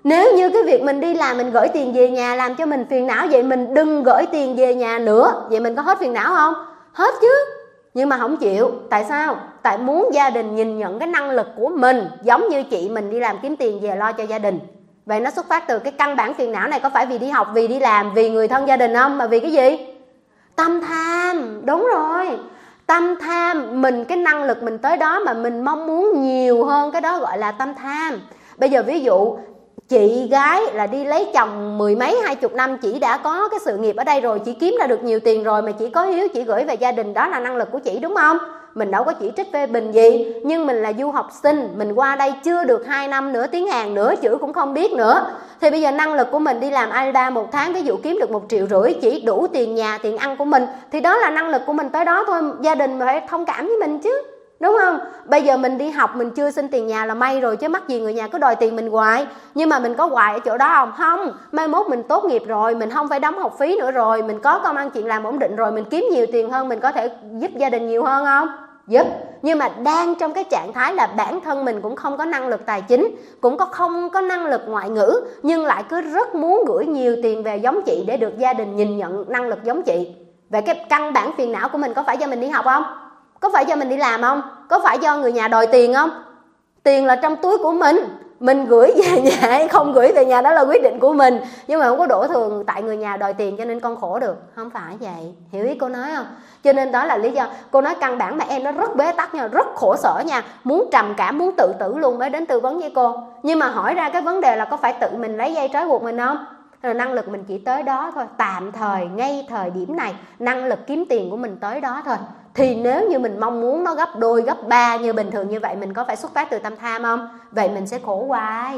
Nếu như cái việc mình đi làm mình gửi tiền về nhà làm cho mình phiền não, vậy mình đừng gửi tiền về nhà nữa. Vậy mình có hết phiền não không? Hết chứ. Nhưng mà không chịu. Tại sao? Tại muốn gia đình nhìn nhận cái năng lực của mình. Giống như chị mình đi làm kiếm tiền về lo cho gia đình. Vậy nó xuất phát từ cái căn bản phiền não này có phải vì đi học, vì đi làm, vì người thân gia đình không? Mà vì cái gì? Tâm tham. Đúng rồi. Tâm tham, mình cái năng lực mình tới đó mà mình mong muốn nhiều hơn cái đó gọi là tâm tham. Bây giờ ví dụ chị gái là đi lấy chồng 10 mấy 20 năm, chị đã có cái sự nghiệp ở đây rồi, chị kiếm ra được nhiều tiền rồi mà chị có hiếu, chị gửi về gia đình, đó là năng lực của chị, đúng không? Mình đâu có chỉ trích phê bình gì. Nhưng mình là du học sinh, mình qua đây chưa được 2 năm nữa, tiếng Hàn nữa, chữ cũng không biết nữa. Thì bây giờ năng lực của mình đi làm Alibaba một tháng, ví dụ kiếm được 1,5 triệu, chỉ đủ tiền nhà, tiền ăn của mình, thì đó là năng lực của mình tới đó thôi. Gia đình phải thông cảm với mình chứ, đúng không? Bây giờ mình đi học mình chưa xin tiền nhà là may rồi, chứ mắc gì người nhà cứ đòi tiền mình hoài. Nhưng mà mình có hoài ở chỗ đó không? Không. Mai mốt mình tốt nghiệp rồi, mình không phải đóng học phí nữa rồi, mình có công ăn chuyện làm ổn định rồi, mình kiếm nhiều tiền hơn, mình có thể giúp gia đình nhiều hơn không? Giúp. Nhưng mà đang trong cái trạng thái là bản thân mình cũng không có năng lực tài chính, cũng không có năng lực ngoại ngữ, nhưng lại cứ rất muốn gửi nhiều tiền về giống chị để được gia đình nhìn nhận năng lực giống chị. Vậy cái căn bản phiền não của mình có phải do mình đi học không? Có phải do mình đi làm không? Có phải do người nhà đòi tiền không? Tiền là trong túi của mình gửi về nhà hay không gửi về nhà đó là quyết định của mình. Nhưng mà không có đổ thừa tại người nhà đòi tiền cho nên con khổ được. Không phải vậy. Hiểu ý cô nói không? Cho nên đó là lý do cô nói căn bản mà em nó rất bế tắc nha, rất khổ sở nha, muốn trầm cảm, muốn tự tử luôn mới đến tư vấn với cô. Nhưng mà hỏi ra cái vấn đề là có phải tự mình lấy dây trói buộc mình không? Rồi năng lực mình chỉ tới đó thôi, tạm thời ngay thời điểm này năng lực kiếm tiền của mình tới đó thôi. Thì nếu như mình mong muốn nó gấp đôi gấp ba như bình thường như vậy, mình có phải xuất phát từ tâm tham không? Vậy mình sẽ khổ hoài.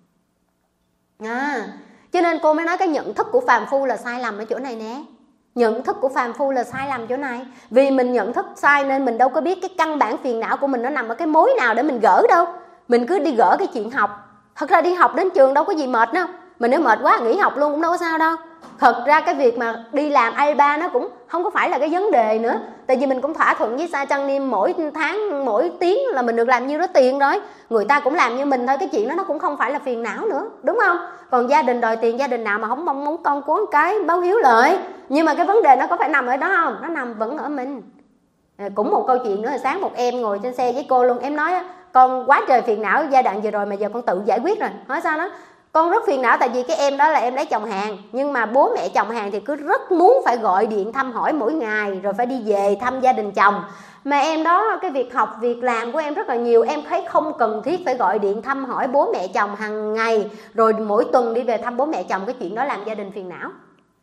Cho nên cô mới nói cái nhận thức của phàm phu là sai lầm ở chỗ này nè. Nhận thức của phàm phu là sai lầm chỗ này. Vì mình nhận thức sai nên mình đâu có biết cái căn bản phiền não của mình nó nằm ở cái mối nào để mình gỡ đâu. Mình cứ đi gỡ cái chuyện học. Thật ra đi học đến trường đâu có gì mệt đâu. Mà nếu mệt quá nghỉ học luôn cũng đâu có sao đâu. Thật ra cái việc mà đi làm Alibaba nó cũng không có phải là cái vấn đề nữa. Tại vì mình cũng thỏa thuận với Sa Trăng Niêm mỗi tháng, mỗi tiếng là mình được làm nhiêu đó tiền rồi. Người ta cũng làm như mình thôi, cái chuyện đó nó cũng không phải là phiền não nữa, đúng không? Còn gia đình đòi tiền, gia đình nào mà không mong muốn con cuốn cái báo hiếu lợi. Nhưng mà cái vấn đề nó có phải nằm ở đó không? Nó nằm vẫn ở mình. Cũng một câu chuyện nữa là sáng một em ngồi trên xe với cô luôn. Em nói con quá trời phiền não giai đoạn vừa rồi mà giờ con tự giải quyết rồi. Nói sao đó? Con rất phiền não tại vì cái em đó là em lấy chồng Hàn. Nhưng mà bố mẹ chồng Hàn thì cứ rất muốn phải gọi điện thăm hỏi mỗi ngày, rồi phải đi về thăm gia đình chồng. Mà em đó cái việc học, việc làm của em rất là nhiều. Em thấy không cần thiết phải gọi điện thăm hỏi bố mẹ chồng hàng ngày, rồi mỗi tuần đi về thăm bố mẹ chồng. Cái chuyện đó làm gia đình phiền não.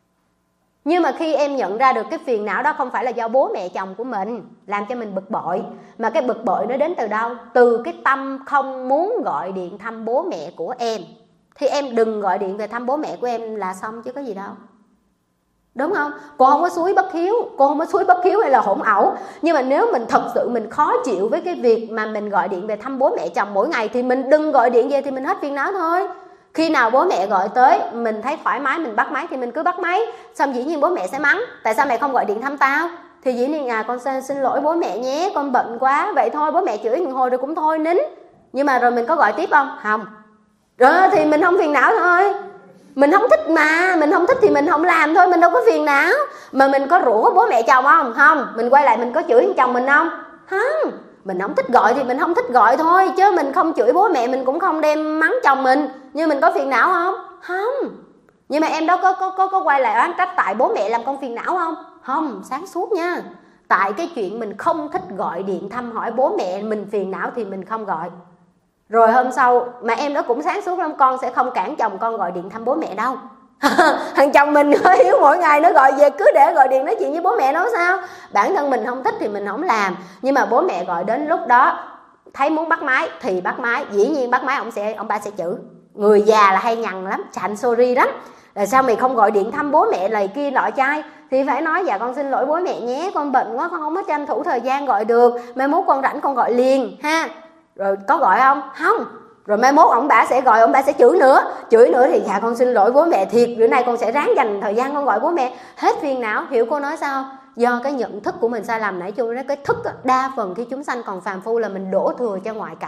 Nhưng mà khi em nhận ra được cái phiền não đó không phải là do bố mẹ chồng của mình làm cho mình bực bội, mà cái bực bội nó đến từ đâu? Từ cái tâm không muốn gọi điện thăm bố mẹ của em. Thì em đừng gọi điện về thăm bố mẹ của em là xong chứ có gì đâu. Đúng không? Cô không có xúi bất hiếu, cô không có xúi bất hiếu hay là hỗn ẩu. Nhưng mà nếu mình thật sự mình khó chịu với cái việc mà mình gọi điện về thăm bố mẹ chồng mỗi ngày thì mình đừng gọi điện về, thì mình hết phiền não thôi. Khi nào bố mẹ gọi tới mình thấy thoải mái mình bắt máy thì mình cứ bắt máy. Xong dĩ nhiên bố mẹ sẽ mắng, tại sao mẹ không gọi điện thăm tao? Thì dĩ nhiên con xin lỗi bố mẹ nhé, con bận quá. Vậy thôi, bố mẹ chửi một hồi rồi cũng thôi nín. Nhưng mà rồi mình có gọi tiếp không? Không. Rồi thì mình không phiền não thôi. Mình không thích mà, mình không thích thì mình không làm thôi, mình đâu có phiền não. Mà mình có rủa bố mẹ chồng không? Không. Mình quay lại mình có chửi chồng mình không? Không. Mình không thích gọi thì mình không thích gọi thôi, chứ mình không chửi bố mẹ, mình cũng không đem mắng chồng mình. Nhưng mình có phiền não không? Không. Nhưng mà em đó có quay lại oán trách tại bố mẹ làm con phiền não không? Không, sáng suốt nha. Tại cái chuyện mình không thích gọi điện thăm hỏi bố mẹ mình phiền não thì mình không gọi. Rồi hôm sau mà em đó cũng sáng suốt lắm, con sẽ không cản chồng con gọi điện thăm bố mẹ đâu. Thằng chồng mình hiếu mỗi ngày nó gọi về, cứ để gọi điện nói chuyện với bố mẹ nó sao? Bản thân mình không thích thì mình không làm. Nhưng mà bố mẹ gọi đến lúc đó thấy muốn bắt máy thì bắt máy. Dĩ nhiên bắt máy ông ba sẽ chửi. Người già là hay nhằn lắm, chạnh sorry lắm. Là sao mày không gọi điện thăm bố mẹ lời kia lọ chai? Thì phải nói dạ con xin lỗi bố mẹ nhé, con bận quá con không có tranh thủ thời gian gọi được, mai mốt con rảnh con gọi liền ha. Rồi có gọi không? Không. Rồi mai mốt ông bà sẽ gọi, ông bà sẽ chửi nữa thì dạ con xin lỗi bố mẹ thiệt, bữa nay con sẽ ráng dành thời gian con gọi bố mẹ. Hết phiền não. Hiểu cô nói sao? Do cái nhận thức của mình sai lầm. Nãy chung cái thức đa phần khi chúng sanh còn phàm phu là mình đổ thừa cho ngoại cảnh.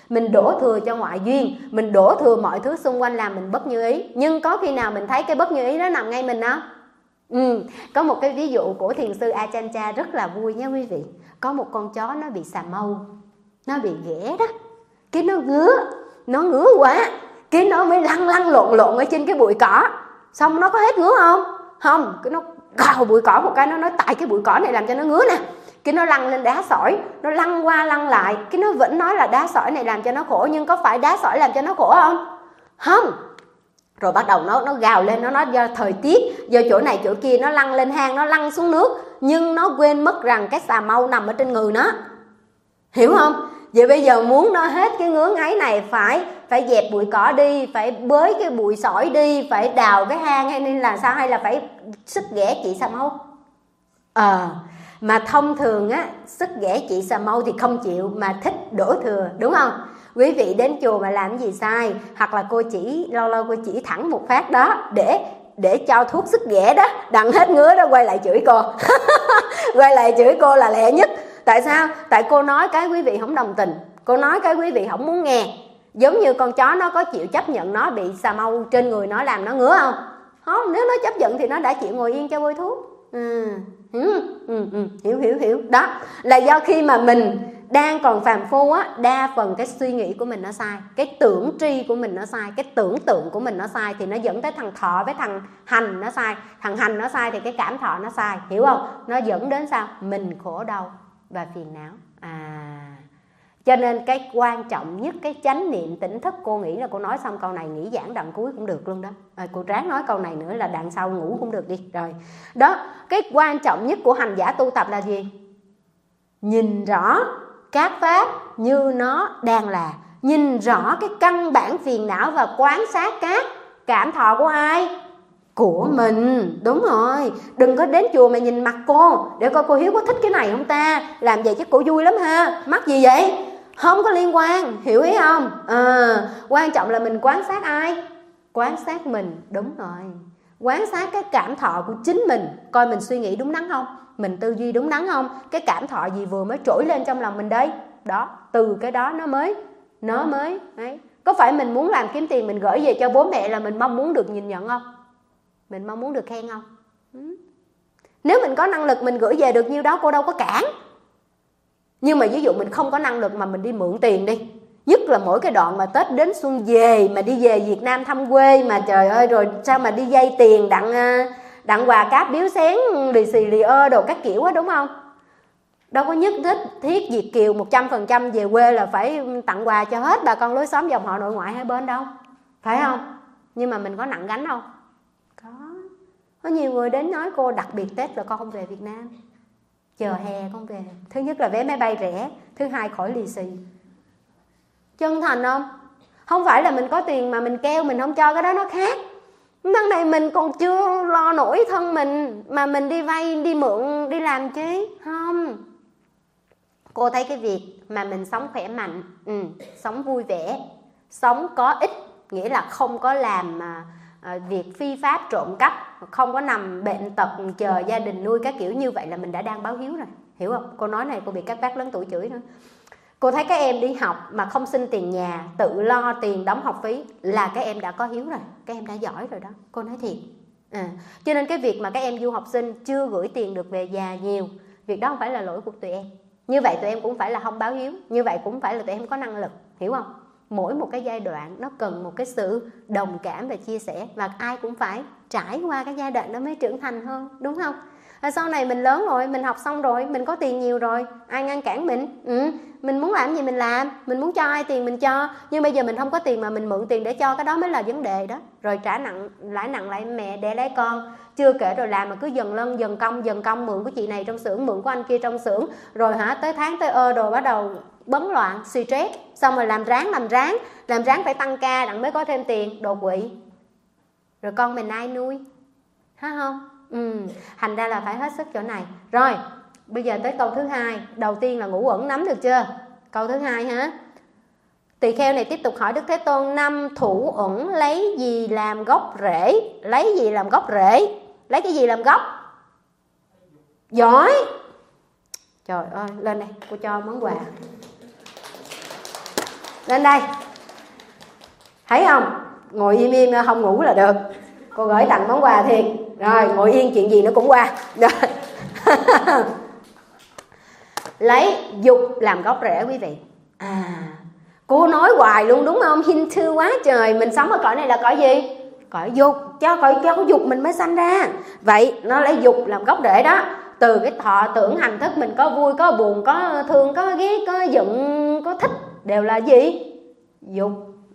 mình đổ thừa cho ngoại duyên, mình đổ thừa mọi thứ xung quanh làm mình bất như ý. Nhưng có khi nào mình thấy cái bất như ý đó nằm ngay mình không? Có một cái ví dụ của thiền sư Ajahn Chah rất là vui nha quý vị. Có một con chó nó bị xà mâu, nó bị ghẻ đó, cái nó ngứa quá, cái nó mới lăn lộn ở trên cái bụi cỏ. Xong nó có hết ngứa không? Không, cái nó cào bụi cỏ một cái, nó nói tại cái bụi cỏ này làm cho nó ngứa nè. Cái nó lăn lên đá sỏi, nó lăn qua lăn lại, cái nó vẫn nói là đá sỏi này làm cho nó khổ. Nhưng có phải đá sỏi làm cho nó khổ không? Không. Rồi bắt đầu nó gào lên, nó nói do thời tiết, do chỗ này chỗ kia, nó lăn lên hang, nó lăn xuống nước. Nhưng nó quên mất rằng cái xà mâu nằm ở trên người nó. Hiểu không? Vậy bây giờ muốn nó hết cái ngứa ngáy này phải dẹp bụi cỏ đi, phải bới cái bụi sỏi đi, phải đào cái hang hay nên là sao, hay là phải sức ghẻ chị xà mâu? Mà thông thường á, sức ghẻ chị xà mâu thì không chịu mà thích đổ thừa, đúng không? Quý vị đến chùa mà làm gì sai, hoặc là cô chỉ lâu cô chỉ thẳng một phát đó để cho thuốc sức ghẻ đó, đặng hết ngứa đó quay lại chửi cô. Quay lại chửi cô là lẹ nhất. Tại sao? Tại cô nói cái quý vị không đồng tình, cô nói cái quý vị không muốn nghe. Giống như con chó nó có chịu chấp nhận nó bị xà mâu trên người nó làm nó ngứa không? Không, nếu nó chấp nhận thì nó đã chịu ngồi yên cho bôi thuốc. Hiểu. Đó là do khi mà mình đang còn phàm phu á, đa phần cái suy nghĩ của mình nó sai, cái tưởng tri của mình nó sai, cái tưởng tượng của mình nó sai, thì nó dẫn tới thằng thọ với thằng hành nó sai. Thằng hành nó sai thì cái cảm thọ nó sai, hiểu không? Nó dẫn đến sao? Mình khổ đau và phiền não. Cho nên cái quan trọng nhất, cái chánh niệm tỉnh thức, cô nghĩ là cô nói xong câu này nghỉ giảng đoạn cuối cũng được luôn đó. Cô ráng nói câu này nữa là đoạn sau ngủ cũng được đi. Rồi đó, cái quan trọng nhất của hành giả tu tập là gì? Nhìn rõ các pháp như nó đang là, nhìn rõ cái căn bản phiền não và quan sát các cảm thọ của ai? Của mình. Đúng rồi, đừng có đến chùa mà nhìn mặt cô để coi cô Hiếu có thích cái này không ta, làm vậy chứ cô vui lắm ha, mắc gì vậy? Không có liên quan, hiểu ý không? Quan trọng là mình quan sát ai? Quan sát mình, đúng rồi. Quan sát cái cảm thọ của chính mình, coi mình suy nghĩ đúng đắn không, mình tư duy đúng đắn không, cái cảm thọ gì vừa mới trỗi lên trong lòng mình đây. Đó, từ cái đó nó mới đấy. Có phải mình muốn làm kiếm tiền mình gửi về cho bố mẹ là mình mong muốn được nhìn nhận không? Mình mong muốn được khen không? Nếu mình có năng lực mình gửi về được nhiêu đó, cô đâu có cản. Nhưng mà ví dụ mình không có năng lực mà mình đi mượn tiền đi, nhất là mỗi cái đoạn mà Tết đến xuân về mà đi về Việt Nam thăm quê mà trời ơi, rồi sao mà đi vay tiền đặng quà cáp biếu xén lì xì lì ơ đồ các kiểu á, đúng không? Đâu có nhất thiết Việt kiều 100% về quê là phải tặng quà cho hết bà con lối xóm dòng họ nội ngoại hai bên đâu, phải không? Nhưng mà mình có nặng gánh không? Có nhiều người đến nói cô đặc biệt Tết là con không về Việt Nam, chờ hè con về. Thứ nhất là vé máy bay rẻ, thứ hai khỏi lì xì. Chân thành không? Không phải là mình có tiền mà mình keo mình không cho, cái đó nó khác. Đằng này mình còn chưa lo nổi thân mình mà mình đi vay, đi mượn, đi làm chi? Không. Cô thấy cái việc mà mình sống khỏe mạnh, sống vui vẻ, sống có ích, nghĩa là không có làm việc phi pháp trộm cắp, không có nằm bệnh tật chờ gia đình nuôi các kiểu, như vậy là mình đã đang báo hiếu rồi, hiểu không? Cô nói này cô bị các bác lớn tuổi chửi nữa. Cô thấy các em đi học mà không xin tiền nhà, tự lo tiền đóng học phí là các em đã có hiếu rồi, các em đã giỏi rồi đó, cô nói thiệt. Cho nên cái việc mà các em du học sinh chưa gửi tiền được về nhà nhiều, việc đó không phải là lỗi của tụi em. Như vậy tụi em cũng phải là không báo hiếu, như vậy cũng phải là tụi em không có năng lực, hiểu không? Mỗi một cái giai đoạn nó cần một cái sự đồng cảm và chia sẻ, và ai cũng phải trải qua cái giai đoạn đó mới trưởng thành hơn, đúng không? Sau này mình lớn rồi, mình học xong rồi, mình có tiền nhiều rồi, ai ngăn cản mình? Mình muốn làm gì mình làm, mình muốn cho ai tiền mình cho. Nhưng bây giờ mình không có tiền mà mình mượn tiền để cho, cái đó mới là vấn đề đó. Rồi trả nặng lại mẹ đẻ lấy con. Chưa kể rồi làm mà cứ dần lân dần công, mượn của chị này trong xưởng, mượn của anh kia trong xưởng, rồi tới tháng tới rồi bắt đầu bấn loạn, stress, xong rồi làm ráng phải tăng ca đặng mới có thêm tiền, đột quỵ. Rồi con mình ai nuôi? Hả không? Thành ra là phải hết sức chỗ này. Rồi, bây giờ tới câu thứ hai. Đầu tiên là ngũ uẩn, nắm được chưa? Câu thứ hai ha. Tỳ kheo này tiếp tục hỏi Đức Thế Tôn: năm thủ uẩn lấy gì làm gốc rễ? Lấy gì làm gốc rễ? Lấy cái gì làm gốc? Giỏi. Trời ơi, lên đây, cô cho món quà. Lên đây. Thấy không? Ngồi im im không ngủ là được. Cô gửi tặng món quà thiệt. Rồi ngồi yên chuyện gì nó cũng qua. Rồi. Lấy dục làm gốc rễ quý vị. Cô nói hoài luôn đúng không? Hindu quá trời. Mình sống ở cõi này là cõi gì? Cõi dục. Cho dục mình mới sanh ra. Vậy nó lấy dục làm gốc rễ đó. Từ cái thọ tưởng hành thức mình có vui, có buồn, có thương, có ghét, có giận, có thích, đều là gì? Dục.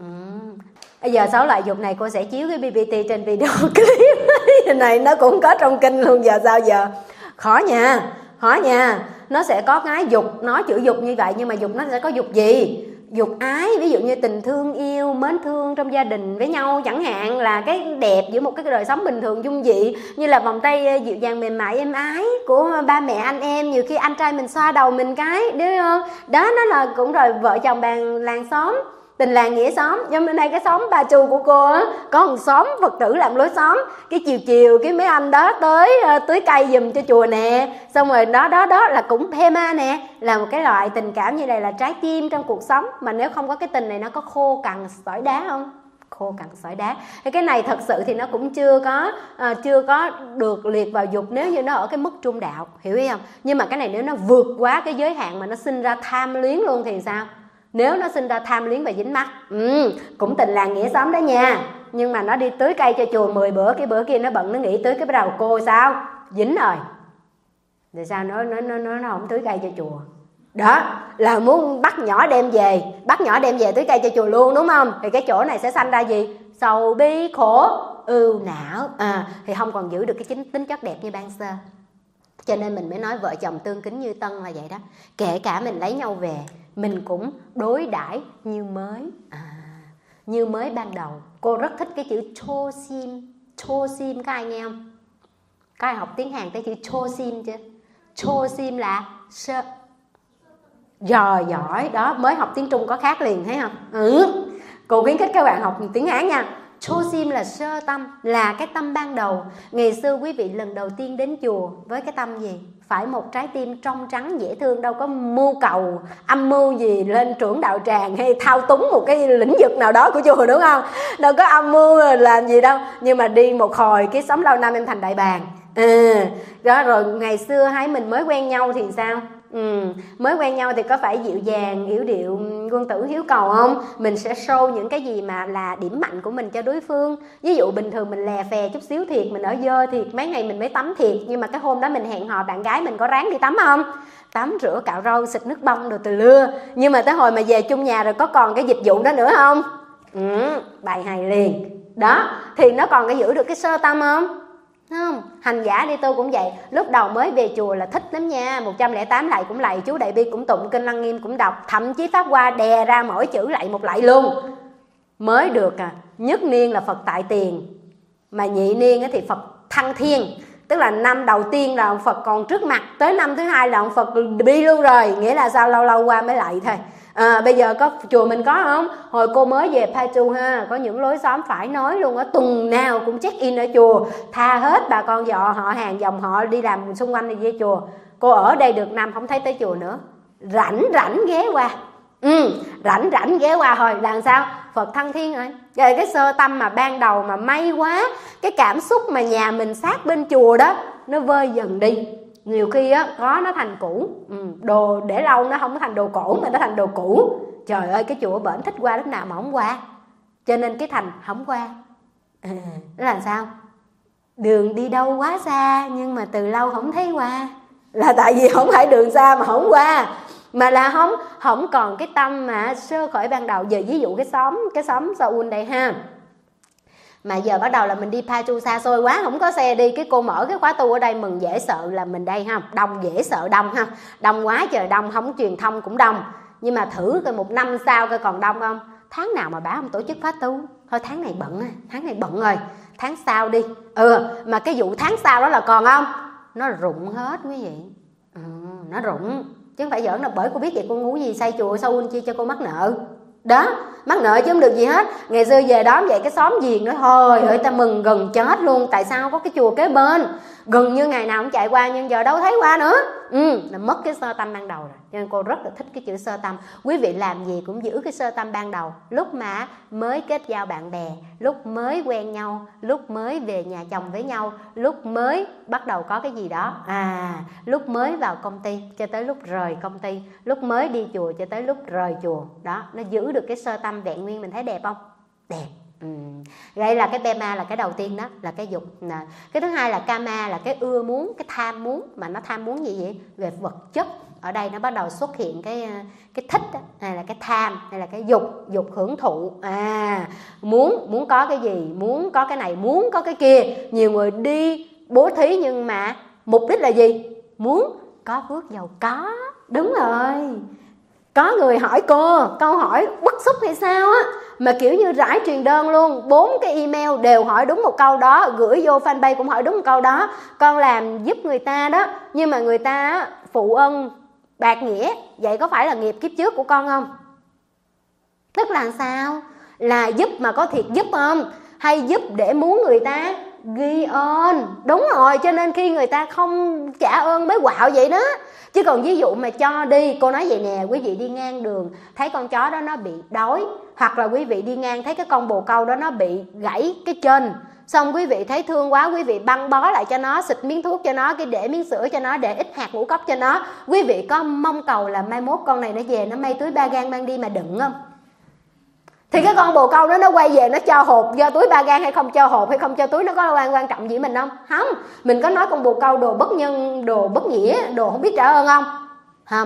Bây giờ 6 loại dục này cô sẽ chiếu cái PPT trên video clip. Cái này nó cũng có trong kinh luôn, giờ sao giờ? Khó nha. Nó sẽ có cái dục, nói chữ dục như vậy, nhưng mà dục nó sẽ có dục gì? Dục ái, ví dụ như tình thương yêu, mến thương trong gia đình với nhau chẳng hạn, là cái đẹp giữa một cái đời sống bình thường dung dị, như là vòng tay dịu dàng mềm mại êm ái của ba mẹ anh em, nhiều khi anh trai mình xoa đầu mình cái, đúng không? Đó, nó là cũng rồi vợ chồng bàn làng xóm, tình làng nghĩa xóm. Nhưng bên đây cái xóm Ba Chu của cô á, có một xóm Phật tử làm lối xóm, cái chiều cái mấy anh đó tới tưới cây giùm cho chùa nè, xong rồi đó là cũng Pema nè, là một cái loại tình cảm như này là trái tim trong cuộc sống. Mà nếu không có cái tình này nó có khô cằn sỏi đá không? Khô cằn sỏi đá. Thì cái này thật sự thì nó cũng chưa có được liệt vào dục nếu như nó ở cái mức trung đạo, hiểu không? Nhưng mà cái này nếu nó vượt quá cái giới hạn mà nó sinh ra tham luyến luôn thì sao? Nếu nó sinh ra tham luyến và dính mắc, cũng tình làng nghĩa xóm đó nha, nhưng mà nó đi tưới cây cho chùa 10 bữa, cái bữa kia nó bận nó nghỉ tưới, cái bắt đầu cô sao? Dính rồi. Thì sao nó không tưới cây cho chùa? Đó, là muốn bắt nhỏ đem về tưới cây cho chùa luôn, đúng không? Thì cái chỗ này sẽ sanh ra gì? Sầu bi khổ ưu não. Thì không còn giữ được cái tính chất đẹp như ban sơ. Cho nên mình mới nói vợ chồng tương kính như tân là vậy đó. Kể cả mình lấy nhau về, mình cũng đối đãi như mới, như mới ban đầu. Cô rất thích cái chữ chosim. Chosim, có ai nghe không? Có ai học tiếng Hàn tới chữ chosim chưa? Chosim là sơ. Rồi, giỏi đó, mới học tiếng Trung có khác liền, thấy không? Cô khuyến khích các bạn học tiếng Hán nha. Chosim là sơ tâm, là cái tâm ban đầu. Ngày xưa quý vị lần đầu tiên đến chùa với cái tâm gì? Phải một trái tim trong trắng dễ thương, đâu có mưu cầu âm mưu gì lên trưởng đạo tràng hay thao túng một cái lĩnh vực nào đó của chùa, đúng không? Đâu có âm mưu làm gì đâu. Nhưng mà đi một hồi cái sống lâu năm em thành đại bàng. Đó, rồi ngày xưa hai mình mới quen nhau thì sao? Mới quen nhau thì có phải dịu dàng, yểu điệu, quân tử hiếu cầu không? Mình sẽ show những cái gì mà là điểm mạnh của mình cho đối phương. Ví dụ bình thường mình lè phè chút xíu thiệt, mình ở dơ thiệt, mấy ngày mình mới tắm thiệt, nhưng mà cái hôm đó mình hẹn hò bạn gái mình có ráng đi tắm không? Tắm rửa cạo râu, xịt nước bông đồ từ lưa. Nhưng mà tới hồi mà về chung nhà rồi có còn cái dịch vụ đó nữa không? Bài hài liền. Đó, thì nó còn cái giữ được cái sơ tâm không? Không, hành giả đi tu cũng vậy. Lúc đầu mới về chùa là thích lắm nha, 108 lạy cũng lạy, chú Đại Bi cũng tụng, kinh Lăng Nghiêm cũng đọc, thậm chí Pháp Hoa đè ra mỗi chữ lạy một lạy luôn. Mới được nhất niên là Phật tại tiền, mà nhị niên thì Phật thăng thiên. Tức là năm đầu tiên là ông Phật còn trước mặt, tới năm thứ hai là ông Phật đi luôn rồi. Nghĩa là sao? Lâu lâu qua mới lạy thôi. Bây giờ có chùa mình có không? Hồi cô mới về Pachu ha, có những lối xóm phải nói luôn á, tuần nào cũng check in ở chùa, tha hết bà con họ hàng dòng họ đi làm xung quanh đi về chùa. Cô ở đây được năm không thấy tới chùa nữa, rảnh ghé qua. Rảnh ghé qua thôi, làm sao? Phật thăng thiên rồi. Rồi cái sơ tâm mà ban đầu mà may quá, cái cảm xúc mà nhà mình sát bên chùa đó nó vơi dần đi. Nhiều khi á có nó thành cũ, đồ để lâu nó không có thành đồ cổ mà nó thành đồ cũ. Trời ơi, cái chùa bển thích qua lúc nào mà không qua, cho nên cái thành không qua. Nó làm sao? Đường đi đâu quá xa nhưng mà từ lâu không thấy qua, là tại vì không phải đường xa mà không qua, mà là không còn cái tâm mà sơ khởi ban đầu. Giờ ví dụ cái xóm Seoul đây ha, mà giờ bắt đầu là mình đi Pachu xa xôi quá, không có xe đi, cái cô mở cái khóa tu ở đây mừng dễ sợ là mình đây ha, đông dễ sợ đông ha, đông quá trời đông, không truyền thông cũng đông. Nhưng mà thử coi một năm sau coi còn đông không? Tháng nào mà bả không tổ chức khóa tu? Thôi tháng này bận rồi, tháng sau đi. Mà cái vụ tháng sau đó là còn không? Nó rụng hết quý vị. Nó rụng chứ không phải giỡn đâu. Bởi cô biết vậy cô ngu gì xây chùa Seoul chi cho cô mắc nợ đó, mắc nợ chứ không được gì hết. Ngày xưa về đón vậy cái xóm giềng đó thôi ơi ta mừng gần chết luôn. Tại sao? Có cái chùa kế bên, gần như ngày nào cũng chạy qua, nhưng giờ đâu thấy qua nữa. là mất cái sơ tâm ban đầu rồi. Cho nên cô rất là thích cái chữ sơ tâm. Quý vị làm gì cũng giữ cái sơ tâm ban đầu. Lúc mà mới kết giao bạn bè, lúc mới quen nhau, lúc mới về nhà chồng với nhau, lúc mới bắt đầu có cái gì đó, lúc mới vào công ty cho tới lúc rời công ty, lúc mới đi chùa cho tới lúc rời chùa. Đó, nó giữ được cái sơ tâm vẹn nguyên. Mình thấy đẹp không? Đẹp. Đây là cái bema, là cái đầu tiên, đó là cái dục. Cái thứ hai là kama, là cái ưa muốn, cái tham muốn. Mà nó tham muốn gì vậy? Về vật chất. Ở đây nó bắt đầu xuất hiện cái thích đó, hay là cái tham, hay là cái dục hưởng thụ. Muốn có cái gì, muốn có cái này, muốn có cái kia. Nhiều người đi bố thí nhưng mà mục đích là gì? Muốn có phước giàu có. Đúng rồi. Có người hỏi cô câu hỏi bức xúc hay sao á, mà kiểu như rải truyền đơn luôn, 4 cái email đều hỏi đúng một câu đó, gửi vô fanpage cũng hỏi đúng một câu đó. Con làm giúp người ta đó, nhưng mà người ta phụ ân bạc nghĩa, vậy có phải là nghiệp kiếp trước của con không? Tức là sao? Là giúp mà có thiệt giúp không? Hay giúp để muốn người ta ghi ơn? Đúng rồi, cho nên khi người ta không trả ơn mới quạo vậy đó. Chứ còn ví dụ mà cho đi, cô nói vậy nè, quý vị đi ngang đường thấy con chó đó nó bị đói, hoặc là quý vị đi ngang thấy cái con bồ câu đó nó bị gãy cái chân, xong quý vị thấy thương quá, quý vị băng bó lại cho nó, xịt miếng thuốc cho nó, cái để miếng sữa cho nó, để ít hạt ngũ cốc cho nó. Quý vị có mong cầu là mai mốt con này nó về nó may túi 3 gang mang đi mà đựng không? Thì cái con bồ câu đó nó quay về nó cho hộp do túi 3 gang hay không cho hộp hay không cho túi, nó có quan trọng gì mình không? Không. Mình có nói con bồ câu đồ bất nhân, đồ bất nghĩa, đồ không biết trả ơn không? Không.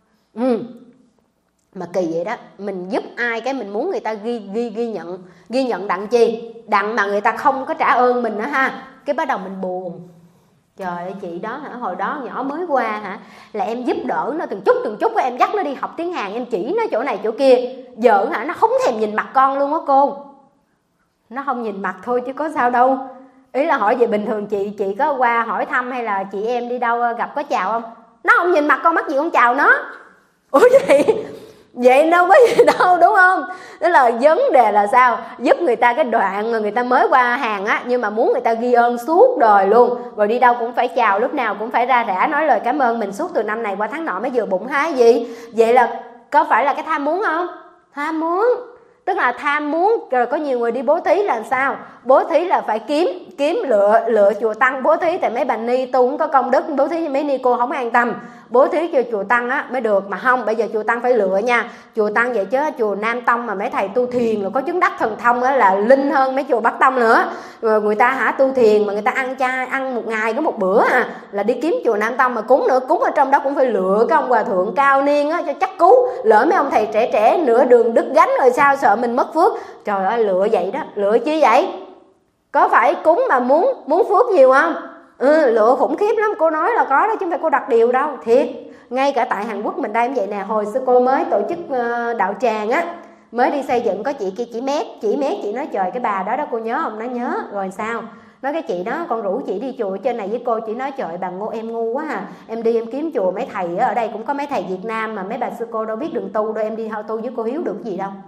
Mà kỳ vậy đó, mình giúp ai cái mình muốn người ta ghi nhận đặng chi? Đặng mà người ta không có trả ơn mình nữa ha. Cái bắt đầu mình buồn. Trời ơi chị đó hả, hồi đó nhỏ mới qua hả, là em giúp đỡ nó từng chút em dắt nó đi học tiếng Hàn, em chỉ nó chỗ này chỗ kia. Giờ hả, nó không thèm nhìn mặt con luôn á cô. Nó không nhìn mặt thôi chứ có sao đâu. Ý là hỏi về bình thường chị có qua hỏi thăm hay là chị em đi đâu gặp có chào không? Nó không nhìn mặt con, mắc gì con chào nó. Ủa vậy đâu có gì đâu, đúng không? Tức là vấn đề là sao? Giúp người ta cái đoạn người ta mới qua hàng á, nhưng mà muốn người ta ghi ơn suốt đời luôn. Rồi đi đâu cũng phải chào, lúc nào cũng phải ra rã nói lời cảm ơn mình suốt từ năm này qua tháng nọ mới vừa bụng hái gì. Vậy là có phải là cái tham muốn không? Tham muốn. Tức là tham muốn. Rồi có nhiều người đi bố thí là sao? Bố thí là phải kiếm lựa chùa tăng bố thí, tại mấy bà ni tu không có công đức, bố thí mấy ni cô không an tâm. Bố thí cho chùa tăng á mới được, mà không, bây giờ chùa tăng phải lựa nha. Chùa tăng vậy chứ chùa Nam Tông mà mấy thầy tu thiền rồi có chứng đắc thần thông á là linh hơn mấy chùa Bắc Tông nữa. Rồi người ta tu thiền mà người ta ăn chay, ăn một ngày có một bữa là đi kiếm chùa Nam Tông mà cúng nữa. Cúng ở trong đó cũng phải lựa cái ông hòa thượng cao niên á cho chắc cú. Lỡ mấy ông thầy trẻ nửa đường đứt gánh rồi sao, sợ mình mất phước. Trời ơi, lựa vậy đó, lựa chi vậy? Có phải cúng mà muốn phước nhiều không? Lựa khủng khiếp lắm, cô nói là có đó chứ không phải cô đặt điều đâu, thiệt. Ngay cả tại Hàn Quốc mình đây cũng vậy nè. Hồi xưa cô mới tổ chức đạo tràng á, mới đi xây dựng, có chị kia chỉ mét, chị nói trời cái bà đó cô nhớ không? Nó nhớ. Rồi sao? Nói cái chị đó, con rủ chị đi chùa trên này với cô, chị nói trời bà em ngu quá à, em đi em kiếm chùa mấy thầy ở đây cũng có mấy thầy Việt Nam mà mấy bà sư cô đâu biết đường tu đâu, em đi tu với cô Hiếu được gì đâu.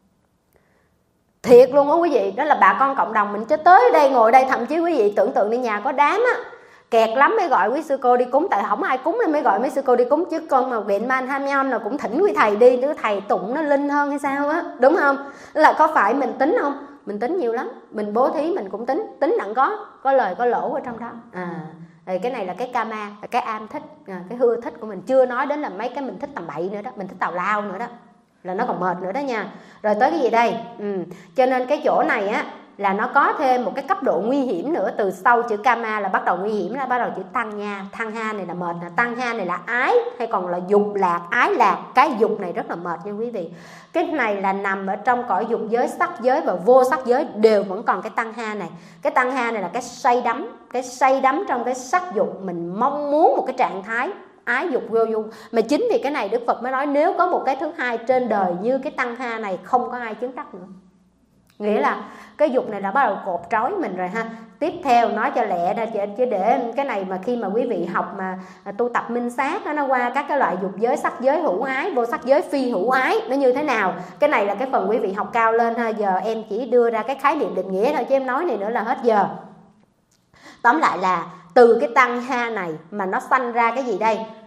Thiệt luôn á quý vị, đó là bà con cộng đồng mình chứ tới đây ngồi đây, thậm chí quý vị tưởng tượng đi nhà có đám á, kẹt lắm mới gọi quý sư cô đi cúng, tại không ai cúng nên mới gọi mấy sư cô đi cúng, chứ con mà viện man ham nhon là cũng thỉnh quý thầy đi, đứa thầy tụng nó linh hơn hay sao á, đúng không? Là có phải mình tính không? Mình tính nhiều lắm, mình bố thí mình cũng tính đặng có lời có lỗ ở trong đó. Thì cái này là cái kama, là cái am thích, cái hư thích của mình, chưa nói đến là mấy cái mình thích tầm bậy nữa đó, mình thích tào lao nữa đó, là nó còn mệt nữa đó nha. Rồi tới cái gì đây? Cho nên cái chỗ này á là nó có thêm một cái cấp độ nguy hiểm nữa. Từ sau chữ kama là bắt đầu nguy hiểm, là bắt đầu chữ tăng nha. Tăng ha này là mệt, tăng ha này là ái, hay còn là dục lạc, ái lạc. Cái dục này rất là mệt nha quý vị. Cái này là nằm ở trong cõi dục giới, sắc giới và vô sắc giới đều vẫn còn cái tăng ha này. Cái tăng ha này là cái say đắm trong cái sắc dục, mình mong muốn một cái trạng thái ái dục vô dung. Mà chính vì cái này Đức Phật mới nói nếu có một cái thứ hai trên đời như cái tăng ha này, không có ai chứng đắc nữa. Nghĩa là cái dục này đã bắt đầu cột trói mình rồi ha. Tiếp theo nói cho lẹ ra, chứ để cái này mà khi mà quý vị học mà tu tập minh sát nó qua các cái loại dục giới, sắc giới hữu ái, vô sắc giới phi hữu ái, nó như thế nào. Cái này là cái phần quý vị học cao lên ha. Giờ em chỉ đưa ra cái khái niệm định nghĩa thôi, chứ em nói này nữa là hết giờ. Tóm lại là từ cái tăng ha này mà nó sanh ra cái gì đây?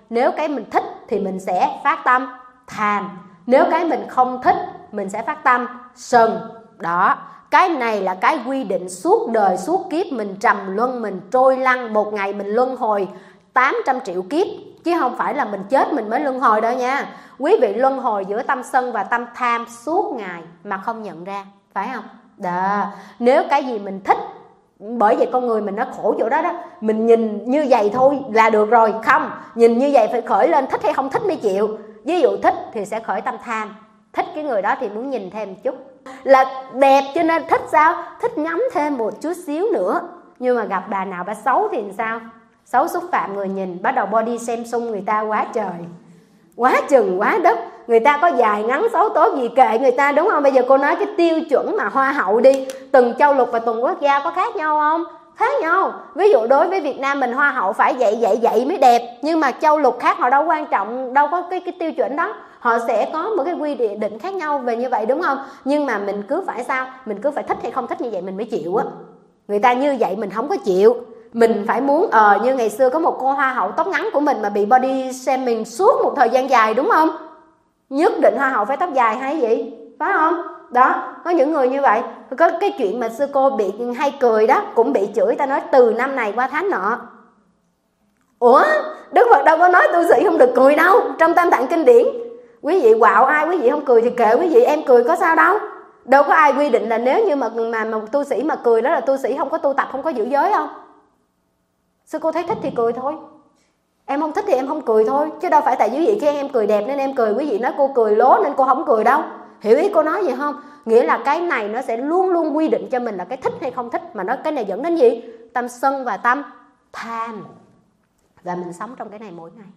nếu cái mình thích thì mình sẽ phát tâm tham, nếu cái mình không thích mình sẽ phát tâm sân. Đó, cái này là cái quy định suốt đời suốt kiếp mình trầm luân, mình trôi lăn, một ngày mình luân hồi 800 triệu kiếp, chứ không phải là mình chết mình mới luân hồi đâu nha. Quý vị luân hồi giữa tâm sân và tâm tham suốt ngày mà không nhận ra, phải không? Đó, nếu cái gì mình thích, bởi vậy con người mình nó khổ chỗ đó đó, mình nhìn như vậy thôi là được rồi, không, nhìn như vậy phải khởi lên thích hay không thích mới chịu. Ví dụ thích thì sẽ khởi tâm tham, thích cái người đó thì muốn nhìn thêm một chút, là đẹp cho nên thích sao? Thích ngắm thêm một chút xíu nữa. Nhưng mà gặp bà nào bà xấu thì sao? Xấu xúc phạm người nhìn, bắt đầu body xem xung người ta quá trời, quá chừng quá đất. Người ta có dài ngắn xấu tốt gì kệ người ta, đúng không? Bây giờ cô nói cái tiêu chuẩn mà hoa hậu đi, từng châu lục và từng quốc gia có khác nhau không? Khác nhau. Ví dụ đối với Việt Nam mình hoa hậu phải vậy mới đẹp, nhưng mà châu lục khác họ đâu quan trọng, đâu có cái tiêu chuẩn đó. Họ sẽ có một cái quy định khác nhau về như vậy, đúng không? Nhưng mà mình cứ phải sao? Mình cứ phải thích hay không thích như vậy mình mới chịu á. Người ta như vậy mình không có chịu. Mình phải muốn như ngày xưa có một cô hoa hậu tóc ngắn của mình mà bị body shaming suốt một thời gian dài, đúng không? Nhất định hoa hậu phải tóc dài hay gì, phải không? Đó, có những người như vậy. Có cái chuyện mà sư cô bị hay cười đó, cũng bị chửi, ta nói từ năm này qua tháng nọ. Ủa, Đức Phật đâu có nói tu sĩ không được cười đâu, trong Tam Tạng kinh điển. Quý vị quạo ai, quý vị không cười thì kệ quý vị, em cười có sao đâu. Đâu có ai quy định là nếu như mà tu sĩ mà cười đó là tu sĩ không có tu tập, không có giữ giới không? Sư cô thấy thích thì cười thôi, em không thích thì em không cười thôi, chứ đâu phải tại quý vị khen em cười đẹp nên em cười, quý vị nói cô cười lố nên cô không cười đâu. Hiểu ý cô nói gì không? Nghĩa là cái này nó sẽ luôn luôn quy định cho mình là cái thích hay không thích, mà nó cái này dẫn đến gì? Tâm sân và tâm tham. Và mình sống trong cái này mỗi ngày.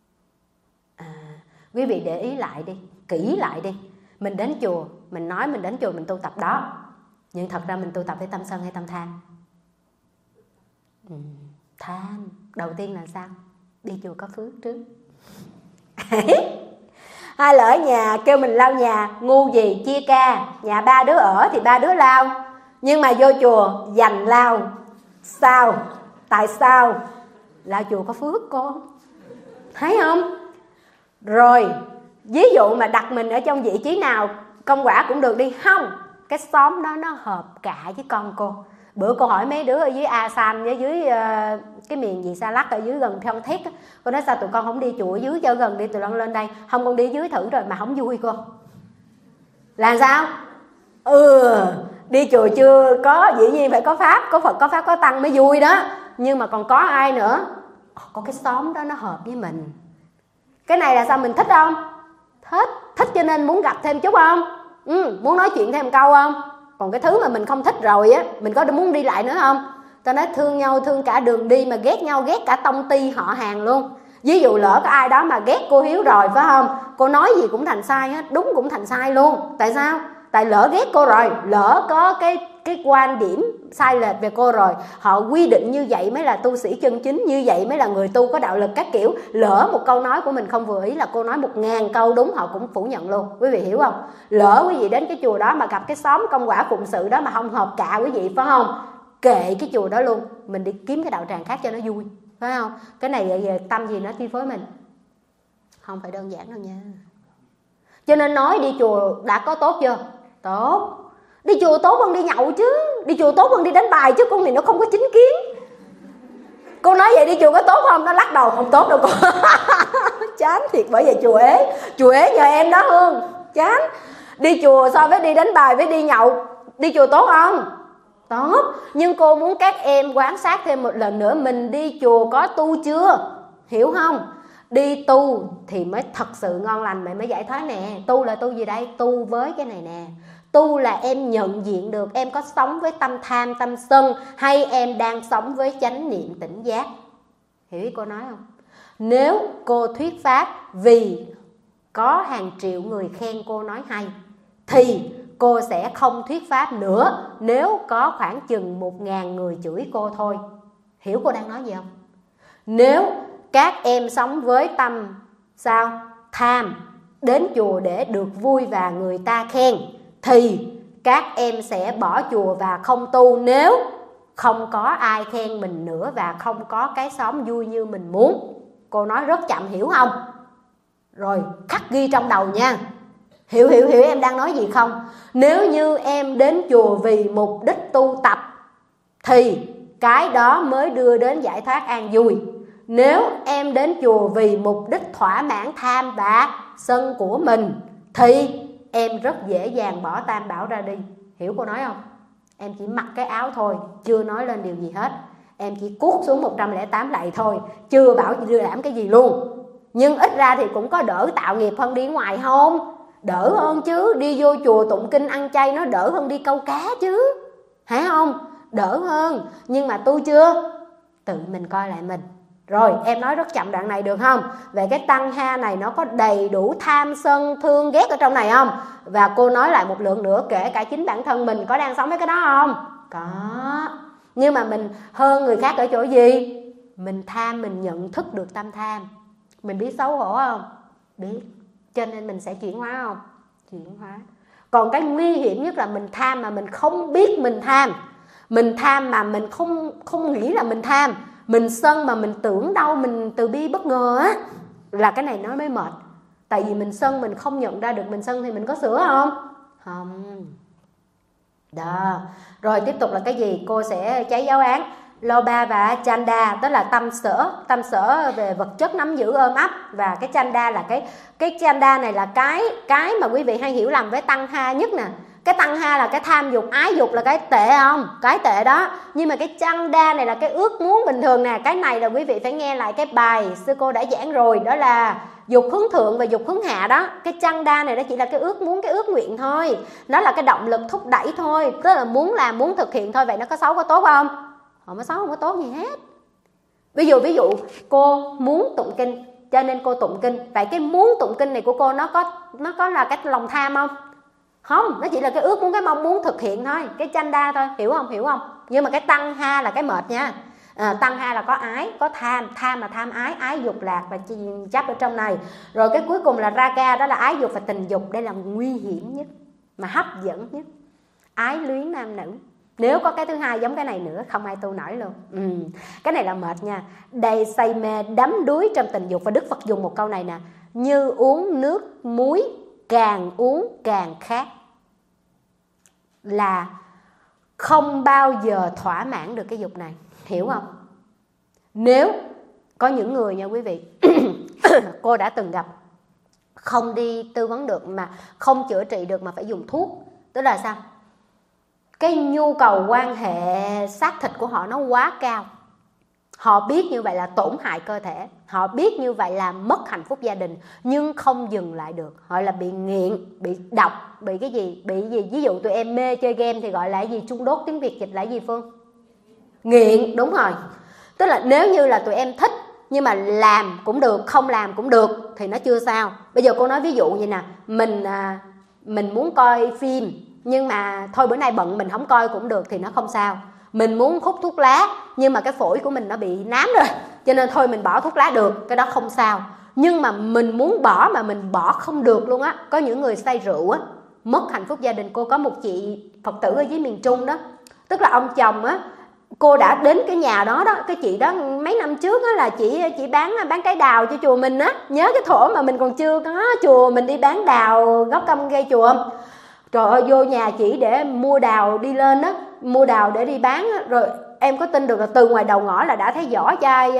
Quý vị để ý lại đi, kỹ lại đi. Mình đến chùa, mình nói mình đến chùa mình tu tập đó, nhưng thật ra mình tu tập với tâm sân hay tâm tham? Tham. Đầu tiên là sao? Đi chùa có phước trước. Hay là ở nhà kêu mình lau nhà, ngu gì chia ca, nhà 3 đứa ở thì 3 đứa lau, nhưng mà vô chùa dành lau. Sao? Tại sao? Lau chùa có phước cô, thấy không? Rồi ví dụ mà đặt mình ở trong vị trí nào công quả cũng được đi, không, cái xóm đó nó hợp cả với con cô. Bữa cô hỏi mấy đứa ở dưới Asan với dưới cái miền gì Sa Lắc ở dưới gần Pyeong Thét, cô nói sao tụi con không đi chùa ở dưới cho gần đi, tụi con lên đây. Không, con đi dưới thử rồi mà không vui cô. Là sao? Đi chùa chưa có, dĩ nhiên phải có pháp, có Phật có pháp có tăng mới vui đó. Nhưng mà còn có ai nữa? Có cái xóm đó nó hợp với mình. Cái này là sao? Mình thích không? Thích cho nên muốn gặp thêm chút không? Muốn nói chuyện thêm một câu không? Còn cái thứ mà mình không thích rồi á, mình có muốn đi lại nữa không? Ta nói thương nhau thương cả đường đi, mà ghét nhau ghét cả tông ty họ hàng luôn. Ví dụ lỡ có ai đó mà ghét cô Hiếu rồi, phải không? Cô nói gì cũng thành sai hết, đúng cũng thành sai luôn. Tại sao? Tại lỡ ghét cô rồi, lỡ có cái quan điểm sai lệch về cô rồi, họ quy định như vậy mới là tu sĩ chân chính, như vậy mới là người tu có đạo lực các kiểu. Lỡ một câu nói của mình không vừa ý là cô nói 1000 câu đúng họ cũng phủ nhận luôn. Quý vị hiểu không? Lỡ quý vị đến cái chùa đó mà gặp cái xóm công quả phụng sự đó mà không hợp cả quý vị, phải không? Kệ cái chùa đó luôn, mình đi kiếm cái đạo tràng khác cho nó vui, phải không? Cái này tâm gì nó chi phối mình, không phải đơn giản đâu nha. Cho nên nói đi chùa đã có tốt chưa? Tốt. Đi chùa tốt hơn đi nhậu chứ, đi chùa tốt hơn đi đánh bài chứ, con này nó không có chính kiến. Cô nói vậy đi chùa có tốt không? Nó lắc đầu, không tốt đâu con. Chán thiệt, bởi vậy chùa ế nhờ em đó Hương. Chán. Đi chùa so với đi đánh bài với đi nhậu, đi chùa tốt không? Tốt. Nhưng cô muốn các em quan sát thêm một lần nữa, mình đi chùa có tu chưa? Hiểu không? Đi tu thì mới thật sự ngon lành, mày mới giải thoát nè. Tu là tu gì đây? Tu với cái này nè. Tu là em nhận diện được em có sống với tâm tham, tâm sân, hay em đang sống với chánh niệm tỉnh giác. Hiểu ý cô nói không? Nếu cô thuyết pháp vì có hàng triệu người khen cô nói hay, thì cô sẽ không thuyết pháp nữa nếu có khoảng chừng 1000 người chửi cô thôi. Hiểu cô đang nói gì không? Nếu các em sống với tâm sao? Tham, đến chùa để được vui và người ta khen, thì các em sẽ bỏ chùa và không tu nếu không có ai khen mình nữa và không có cái xóm vui như mình muốn. Cô nói rất chậm, hiểu không? Rồi khắc ghi trong đầu nha. Hiểu em đang nói gì không? Nếu như em đến chùa vì mục đích tu tập thì cái đó mới đưa đến giải thoát an vui. Nếu em đến chùa vì mục đích thỏa mãn tham bạc sân của mình thì em rất dễ dàng bỏ tam bảo ra đi. Hiểu cô nói không? Em chỉ mặc cái áo thôi, chưa nói lên điều gì hết. Em chỉ cuốc xuống 108 lạy thôi, chưa bảo đưa đảm cái gì luôn. Nhưng ít ra thì cũng có đỡ tạo nghiệp hơn đi ngoài không? Đỡ hơn chứ, đi vô chùa tụng kinh ăn chay nó đỡ hơn đi câu cá chứ, phải không? Đỡ hơn. Nhưng mà tu chưa? Tự mình coi lại mình. Rồi em nói rất chậm đoạn này được không? Về cái tăng ha này nó có đầy đủ tham sân thương ghét ở trong này không? Và cô nói lại một lượng nữa, kể cả chính bản thân mình có đang sống với cái đó không? Có. Nhưng mà mình hơn người khác ở chỗ gì? Mình tham, mình nhận thức được tâm tham. Mình biết xấu hổ không? Biết. Cho nên mình sẽ chuyển hóa không? Chuyển hóa. Còn cái nguy hiểm nhất là mình tham mà mình không biết mình tham. Mình tham mà mình không nghĩ là mình tham. Mình sân mà mình tưởng đâu mình từ bi bất ngờ á, là cái này nó mới mệt. Tại vì mình sân mình không nhận ra được mình sân thì mình có sửa không? Không. Đó. Rồi tiếp tục là cái gì? Cô sẽ cháy giáo án. Loba và chanda, tức là tâm sở về vật chất nắm giữ ôm ấp. Và cái chanda là cái chanda này là cái mà quý vị hay hiểu lầm với tăng ha nhất nè. Cái tăng ha là cái tham dục, ái dục là cái tệ không? Cái tệ đó. Nhưng mà cái chanda này là cái ước muốn bình thường nè. Cái này là quý vị phải nghe lại cái bài sư cô đã giảng rồi, đó là dục hướng thượng và dục hướng hạ đó. Cái chanda này đó chỉ là cái ước muốn, cái ước nguyện thôi. Nó là cái động lực thúc đẩy thôi, tức là muốn làm, muốn thực hiện thôi. Vậy nó có xấu có tốt không? Không có xấu, không có tốt gì hết. Ví dụ cô muốn tụng kinh cho nên cô tụng kinh. Vậy cái muốn tụng kinh này của cô nó có là cái lòng tham không? Không, nó chỉ là cái ước muốn, cái mong muốn thực hiện thôi. Cái chanda thôi, hiểu không? Nhưng mà cái tăng ha là cái mệt nha. Tăng ha là có ái, có tham. Tham là tham ái, ái dục lạc và chấp ở trong này. Rồi cái cuối cùng là raga, đó là ái dục và tình dục. Đây là nguy hiểm nhất mà hấp dẫn nhất. Ái luyến nam nữ. Nếu có cái thứ hai giống cái này nữa không ai tu nổi luôn. Cái này là mệt nha. Đầy say mê đắm đuối trong tình dục. Và Đức Phật dùng một câu này nè: như uống nước muối, càng uống càng khát. Là không bao giờ thỏa mãn được cái dục này. Hiểu không? Nếu có những người nha quý vị cô đã từng gặp, không đi tư vấn được, mà không chữa trị được mà phải dùng thuốc. Tức là sao? Cái nhu cầu quan hệ xác thịt của họ nó quá cao. Họ biết như vậy là tổn hại cơ thể, họ biết như vậy là mất hạnh phúc gia đình, nhưng không dừng lại được. Họ là bị nghiện, bị độc, bị cái gì? Bị gì? Ví dụ tụi em mê chơi game thì gọi là gì? Trung đốt, tiếng Việt dịch là gì Phương? Nghiện, đúng rồi. Tức là nếu như là tụi em thích nhưng mà làm cũng được, không làm cũng được thì nó chưa sao. Bây giờ cô nói ví dụ như nè, mình muốn coi phim nhưng mà thôi bữa nay bận mình không coi cũng được thì nó không sao. Mình muốn hút thuốc lá nhưng mà cái phổi của mình nó bị nám rồi cho nên thôi mình bỏ thuốc lá được, cái đó không sao. Nhưng mà mình muốn bỏ mà mình bỏ không được luôn á. Có những người say rượu á, mất hạnh phúc gia đình. Cô có một chị Phật tử ở dưới miền Trung đó, tức là ông chồng á, cô đã đến cái nhà đó đó, cái chị đó mấy năm trước á là chị bán trái đào cho chùa mình á. Nhớ cái thổ mà mình còn chưa có chùa, mình đi bán đào gốc cam gây chùa không? Trời ơi, vô nhà chỉ để mua đào đi lên á, mua đào để đi bán á. Rồi em có tin được là từ ngoài đầu ngõ là đã thấy vỏ chai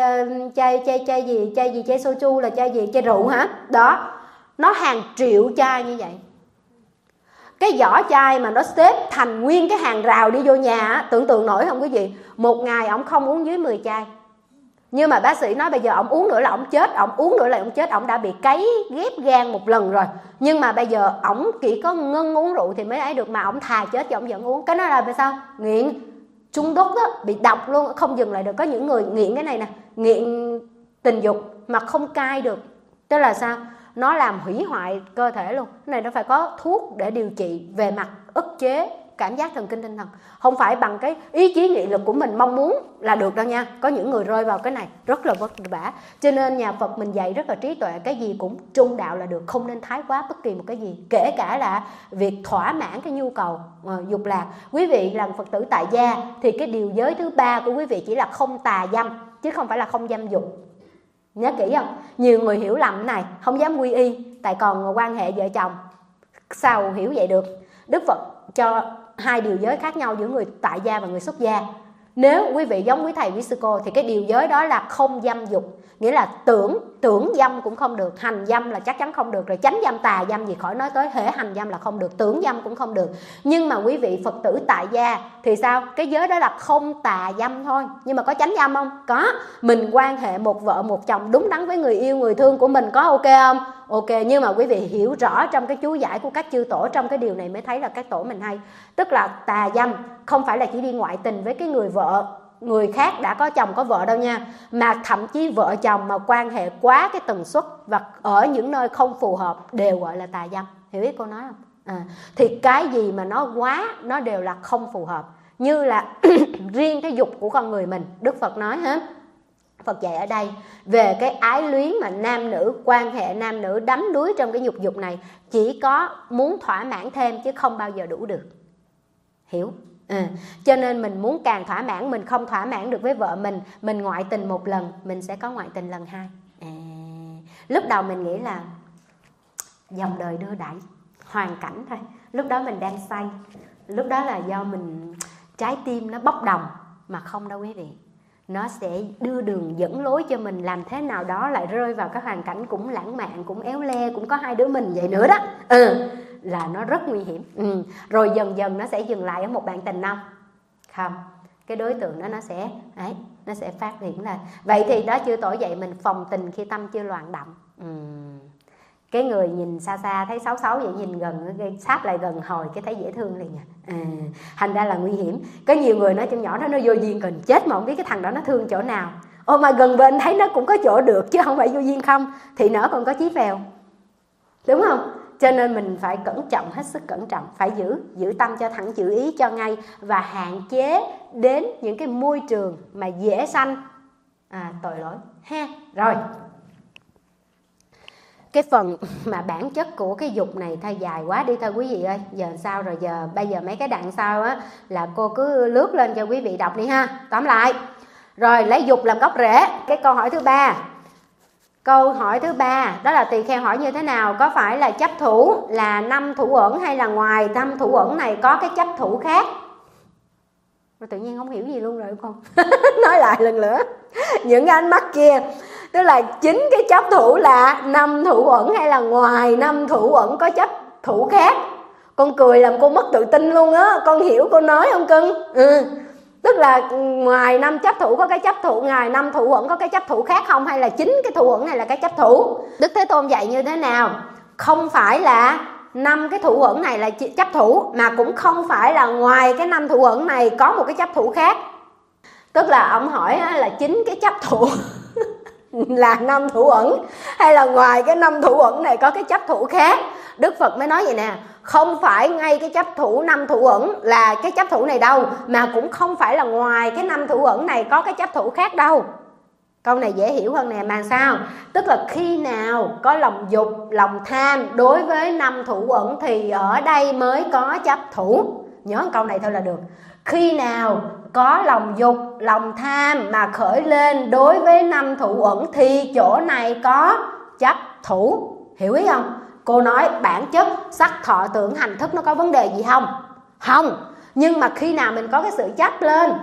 soju là chai gì, chai rượu hả? Đó, nó hàng triệu chai như vậy. Cái vỏ chai mà nó xếp thành nguyên cái hàng rào đi vô nhà á, tưởng tượng nổi không quý vị? Một ngày ổng không uống dưới 10 chai. Nhưng mà bác sĩ nói bây giờ ổng uống nữa là ổng chết, ổng uống nữa là ổng chết, ổng đã bị cấy ghép gan một lần rồi. Nhưng mà bây giờ ổng chỉ có ngưng uống rượu thì mới ấy được, mà ổng thà chết cho ổng vẫn uống. Cái đó là vì sao? Nghiện, trung đốt đó, bị độc luôn, không dừng lại được. Có những người nghiện cái này nè, nghiện tình dục mà không cai được. Tức là sao? Nó làm hủy hoại cơ thể luôn. Cái này nó phải có thuốc để điều trị về mặt ức chế cảm giác thần kinh tinh thần. Không phải bằng cái ý chí nghị lực của mình mong muốn là được đâu nha. Có những người rơi vào cái này rất là vất vả. Cho nên nhà Phật mình dạy rất là trí tuệ. Cái gì cũng trung đạo là được, không nên thái quá bất kỳ một cái gì. Kể cả là việc thỏa mãn cái nhu cầu dục lạc. Quý vị là Phật tử tại gia thì cái điều giới thứ 3 của quý vị chỉ là không tà dâm, chứ không phải là không dâm dục. Nhớ kỹ không? Nhiều người hiểu lầm này, không dám quy y tại còn quan hệ vợ chồng. Sao hiểu vậy được? Đức Phật cho hai điều giới khác nhau giữa người tại gia và người xuất gia. Nếu quý vị giống quý thầy quý sư cô thì cái điều giới đó là không dâm dục, nghĩa là tưởng dâm cũng không được, hành dâm là chắc chắn không được, rồi chánh dâm tà dâm gì khỏi nói tới, hễ hành dâm là không được, tưởng dâm cũng không được. Nhưng mà quý vị Phật tử tại gia thì sao? Cái giới đó là không tà dâm thôi, nhưng mà có chánh dâm không? Có. Mình quan hệ một vợ một chồng đúng đắn với người yêu người thương của mình, có ok không? Ok. Nhưng mà quý vị hiểu rõ trong cái chú giải của các chư tổ, trong cái điều này mới thấy là các tổ mình hay. Tức là tà dâm không phải là chỉ đi ngoại tình với cái người vợ người khác đã có chồng có vợ đâu nha, mà thậm chí vợ chồng mà quan hệ quá cái tần suất và ở những nơi không phù hợp đều gọi là tà dâm. Hiểu ý cô nói không? Thì cái gì mà nó quá nó đều là không phù hợp. Như là riêng cái dục của con người mình, Đức Phật nói hết, Phật dạy ở đây về cái ái luyến mà nam nữ, quan hệ nam nữ đắm đuối trong cái nhục dục này, chỉ có muốn thỏa mãn thêm chứ không bao giờ đủ được. Hiểu? Cho nên mình muốn càng thỏa mãn, mình không thỏa mãn được với vợ mình ngoại tình một lần, mình sẽ có ngoại tình lần hai. Lúc đầu mình nghĩ là dòng đời đưa đẩy, hoàn cảnh thôi. Lúc đó mình đang say, lúc đó là do mình trái tim nó bốc đồng, mà không đâu quý vị. Nó sẽ đưa đường dẫn lối cho mình làm thế nào đó lại rơi vào cái hoàn cảnh cũng lãng mạn, cũng éo le, cũng có hai đứa mình vậy nữa đó. Là nó rất nguy hiểm. Rồi dần dần nó sẽ dừng lại ở một bạn tình không? Không. Cái đối tượng đó nó sẽ phát triển lên. Vậy thì đó chư tổ dạy mình phòng tình khi tâm chưa loạn động. Cái người nhìn xa xa thấy xấu xấu vậy, nhìn gần sát lại gần hồi cái thấy dễ thương liền. Thành ra là nguy hiểm. Có nhiều người nói trong nhỏ đó nó vô duyên còn chết mà không biết cái thằng đó nó thương chỗ nào. Mà gần bên thấy nó cũng có chỗ được chứ không phải vô duyên không, thì nó còn có chí phèo, đúng không? Cho nên mình phải cẩn trọng, hết sức cẩn trọng, phải giữ tâm cho thẳng, giữ ý cho ngay, và hạn chế đến những cái môi trường mà dễ sanh tội lỗi ha. Rồi cái phần mà bản chất của cái dục này thay dài quá đi thôi quý vị ơi. Giờ sao rồi? Bây giờ mấy cái đoạn sau á là cô cứ lướt lên cho quý vị đọc đi ha. Tóm lại rồi, lấy dục làm gốc rễ. Cái câu hỏi thứ ba, đó là tỳ kheo hỏi như thế nào? Có phải là chấp thủ là 5 thủ uẩn, hay là ngoài 5 thủ uẩn này có cái chấp thủ khác? Tự nhiên không hiểu gì luôn rồi không? Nói lại lần nữa. Những cái ánh mắt kia, tức là chính cái chấp thủ là 5 thủ uẩn, hay là ngoài 5 thủ uẩn có chấp thủ khác? Con cười làm cô mất tự tin luôn á. Con hiểu cô nói không cưng? Tức là ngoài 5 chấp thủ có cái chấp thủ, ngoài 5 thủ uẩn có cái chấp thủ khác không? Hay là chính cái thủ uẩn này là cái chấp thủ? Đức Thế Tôn dạy như thế nào? Không phải là 5 cái thủ uẩn này là chấp thủ, mà cũng không phải là ngoài cái 5 thủ uẩn này có một cái chấp thủ khác. Tức là ông hỏi là chính cái chấp thủ là 5 thủ uẩn, hay là ngoài cái 5 thủ uẩn này có cái chấp thủ khác? Đức Phật mới nói vậy nè, không phải ngay cái chấp thủ 5 thủ uẩn là cái chấp thủ này đâu, mà cũng không phải là ngoài cái 5 thủ uẩn này có cái chấp thủ khác đâu. Câu này dễ hiểu hơn nè, mà sao? Tức là khi nào có lòng dục, lòng tham đối với 5 thủ uẩn thì ở đây mới có chấp thủ. Nhớ câu này thôi là được. Khi nào có lòng dục, lòng tham mà khởi lên đối với 5 thủ uẩn thì chỗ này có chấp thủ. Hiểu ý không? Cô nói bản chất sắc thọ tưởng hành thức nó có vấn đề gì không? Không. Nhưng mà khi nào mình có cái sự chấp lên?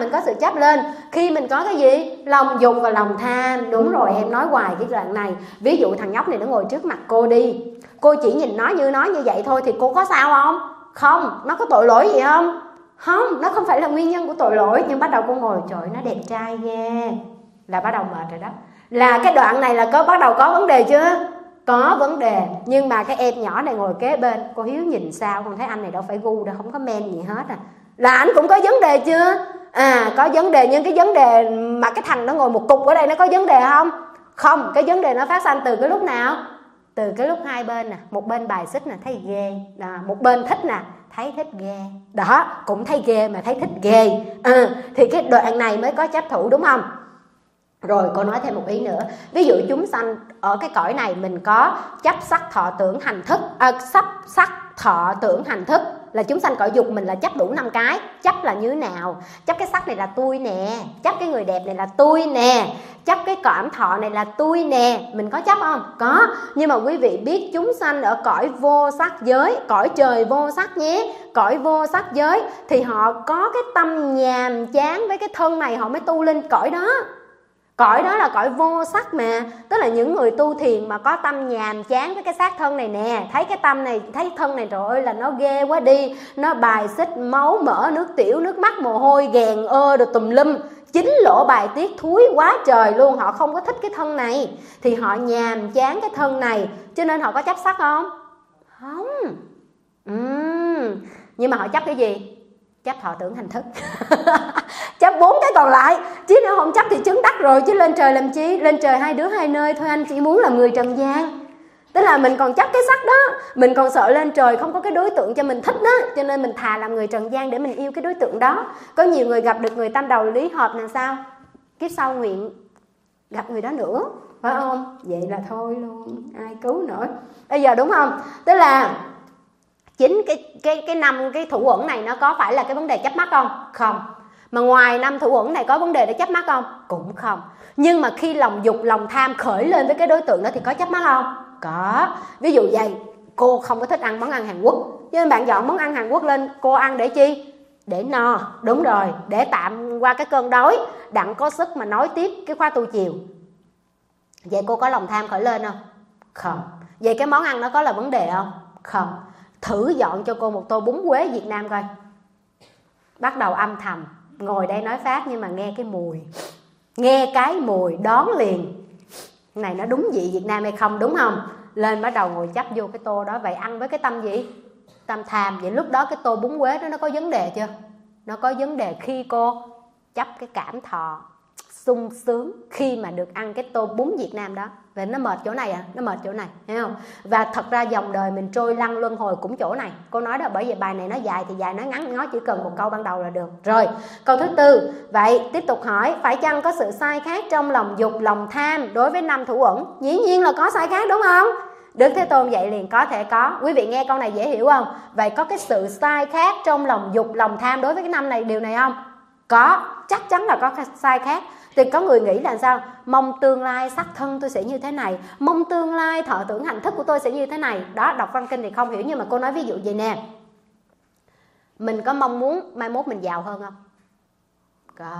Khi mình có cái gì? Lòng dục và lòng tham. Đúng rồi, em nói hoài cái đoạn này. Ví dụ thằng nhóc này nó ngồi trước mặt cô đi, cô chỉ nhìn nó như vậy thôi thì cô có sao không? Không. Nó có tội lỗi gì không? Không. Nó không phải là nguyên nhân của tội lỗi. Nhưng bắt đầu cô ngồi, trời nó đẹp trai ghê, là bắt đầu mệt rồi đó. Là cái đoạn này là bắt đầu có vấn đề chưa? Có vấn đề. Nhưng mà cái em nhỏ này ngồi kế bên, cô Hiếu nhìn sao con thấy anh này đâu phải gu đâu, không có men gì hết là anh cũng có vấn đề chưa? Có vấn đề, nhưng cái vấn đề mà cái thằng nó ngồi một cục ở đây nó có vấn đề không? Không. Cái vấn đề nó phát sanh từ cái lúc nào? Từ cái lúc hai bên một bên bài xích thấy ghê, một bên thích thấy thích ghê đó, cũng thấy ghê mà thấy thích ghê. Thì cái đoạn này mới có chấp thủ, đúng không? Rồi cô nói thêm một ý nữa. Ví dụ chúng sanh ở cái cõi này mình có chấp sắc thọ tưởng hành thức, sắc thọ tưởng hành thức, là chúng sanh cõi dục mình là chấp đủ 5 cái. Chấp là như thế nào? Chấp cái sắc này là tôi nè, chấp cái người đẹp này là tôi nè, chấp cái cảm thọ này là tôi nè. Mình có chấp không? Có. Nhưng mà quý vị biết chúng sanh ở cõi vô sắc giới, cõi trời vô sắc nhé, cõi vô sắc giới thì họ có cái tâm nhàm chán với cái thân này, họ mới tu lên cõi đó. Cõi đó là cõi vô sắc mà. Tức là những người tu thiền mà có tâm nhàm chán với cái xác thân này nè, thấy cái tâm này, thấy thân này trời ơi là nó ghê quá đi, nó bài xích máu mỡ, nước tiểu, nước mắt, mồ hôi, ghèn rồi tùm lum, chính lỗ bài tiết thúi quá trời luôn. Họ không có thích cái thân này thì họ nhàm chán cái thân này, cho nên họ có chấp sắc không? Không. Nhưng mà họ chấp cái gì? Chấp thọ tưởng hành thức. Chấp 4 cái còn lại. Chứ nếu không chấp thì chứng đắc rồi, chứ lên trời làm chi? Lên trời hai đứa hai nơi thôi, anh chỉ muốn làm người trần gian. Tức là mình còn chấp cái sắc đó, mình còn sợ lên trời không có cái đối tượng cho mình thích đó, cho nên mình thà làm người trần gian để mình yêu cái đối tượng đó. Có nhiều người gặp được người tam đầu lý hợp là sao? Kiếp sau nguyện gặp người đó nữa, phải không? Vậy là thôi luôn, ai cứu nổi. Bây giờ đúng không? Tức là chính cái 5 cái thủ uẩn này nó có phải là cái vấn đề chấp mắc không? Không. Mà ngoài 5 thủ uẩn này có vấn đề để chấp mắc không? Cũng không. Nhưng mà khi lòng dục, lòng tham khởi lên với cái đối tượng đó thì có chấp mắc không? Có. Ví dụ vậy, cô không có thích ăn món ăn Hàn Quốc, cho nên bạn dọn món ăn Hàn Quốc lên, cô ăn để chi? Để no. Đúng rồi, để tạm qua cái cơn đói, đặng có sức mà nói tiếp cái khóa tu chiều. Vậy cô có lòng tham khởi lên không? Không. Vậy cái món ăn nó có là vấn đề không? Không. Thử dọn cho cô một tô bún quế Việt Nam coi. Bắt đầu âm thầm ngồi đây nói pháp, nhưng mà nghe cái mùi, nghe cái mùi đón liền này nó đúng vị Việt Nam hay không, đúng không? Lên bắt đầu ngồi chấp vô cái tô đó. Vậy ăn với cái tâm gì? Tâm tham. Vậy lúc đó cái tô bún quế đó nó có vấn đề chưa? Nó có vấn đề khi cô chấp cái cảm thọ sung sướng khi mà được ăn cái tô bún Việt Nam đó. Vậy nó mệt chỗ này à? Nó mệt chỗ này, thấy không? Và thật ra dòng đời mình trôi lăn luân hồi cũng chỗ này. Cô nói đó, bởi vì bài này nó dài thì dài, nó ngắn nó chỉ cần một câu ban đầu là được. Rồi, câu thứ tư. Vậy tiếp tục hỏi, phải chăng có sự sai khác trong lòng dục, lòng tham đối với 5 thủ uẩn? Dĩ nhiên là có sai khác, đúng không? Đức Thế Tôn dạy liền có thể có. Quý vị nghe câu này dễ hiểu không? Vậy có cái sự sai khác trong lòng dục, lòng tham đối với cái 5 này, điều này không? Có, chắc chắn là có sai khác. Thì có người nghĩ là sao? Mong tương lai sắc thân tôi sẽ như thế này, mong tương lai thọ tưởng hành thức của tôi sẽ như thế này. Đó, đọc văn kinh thì không hiểu, nhưng mà cô nói ví dụ vậy nè. Mình có mong muốn mai mốt mình giàu hơn không? Có.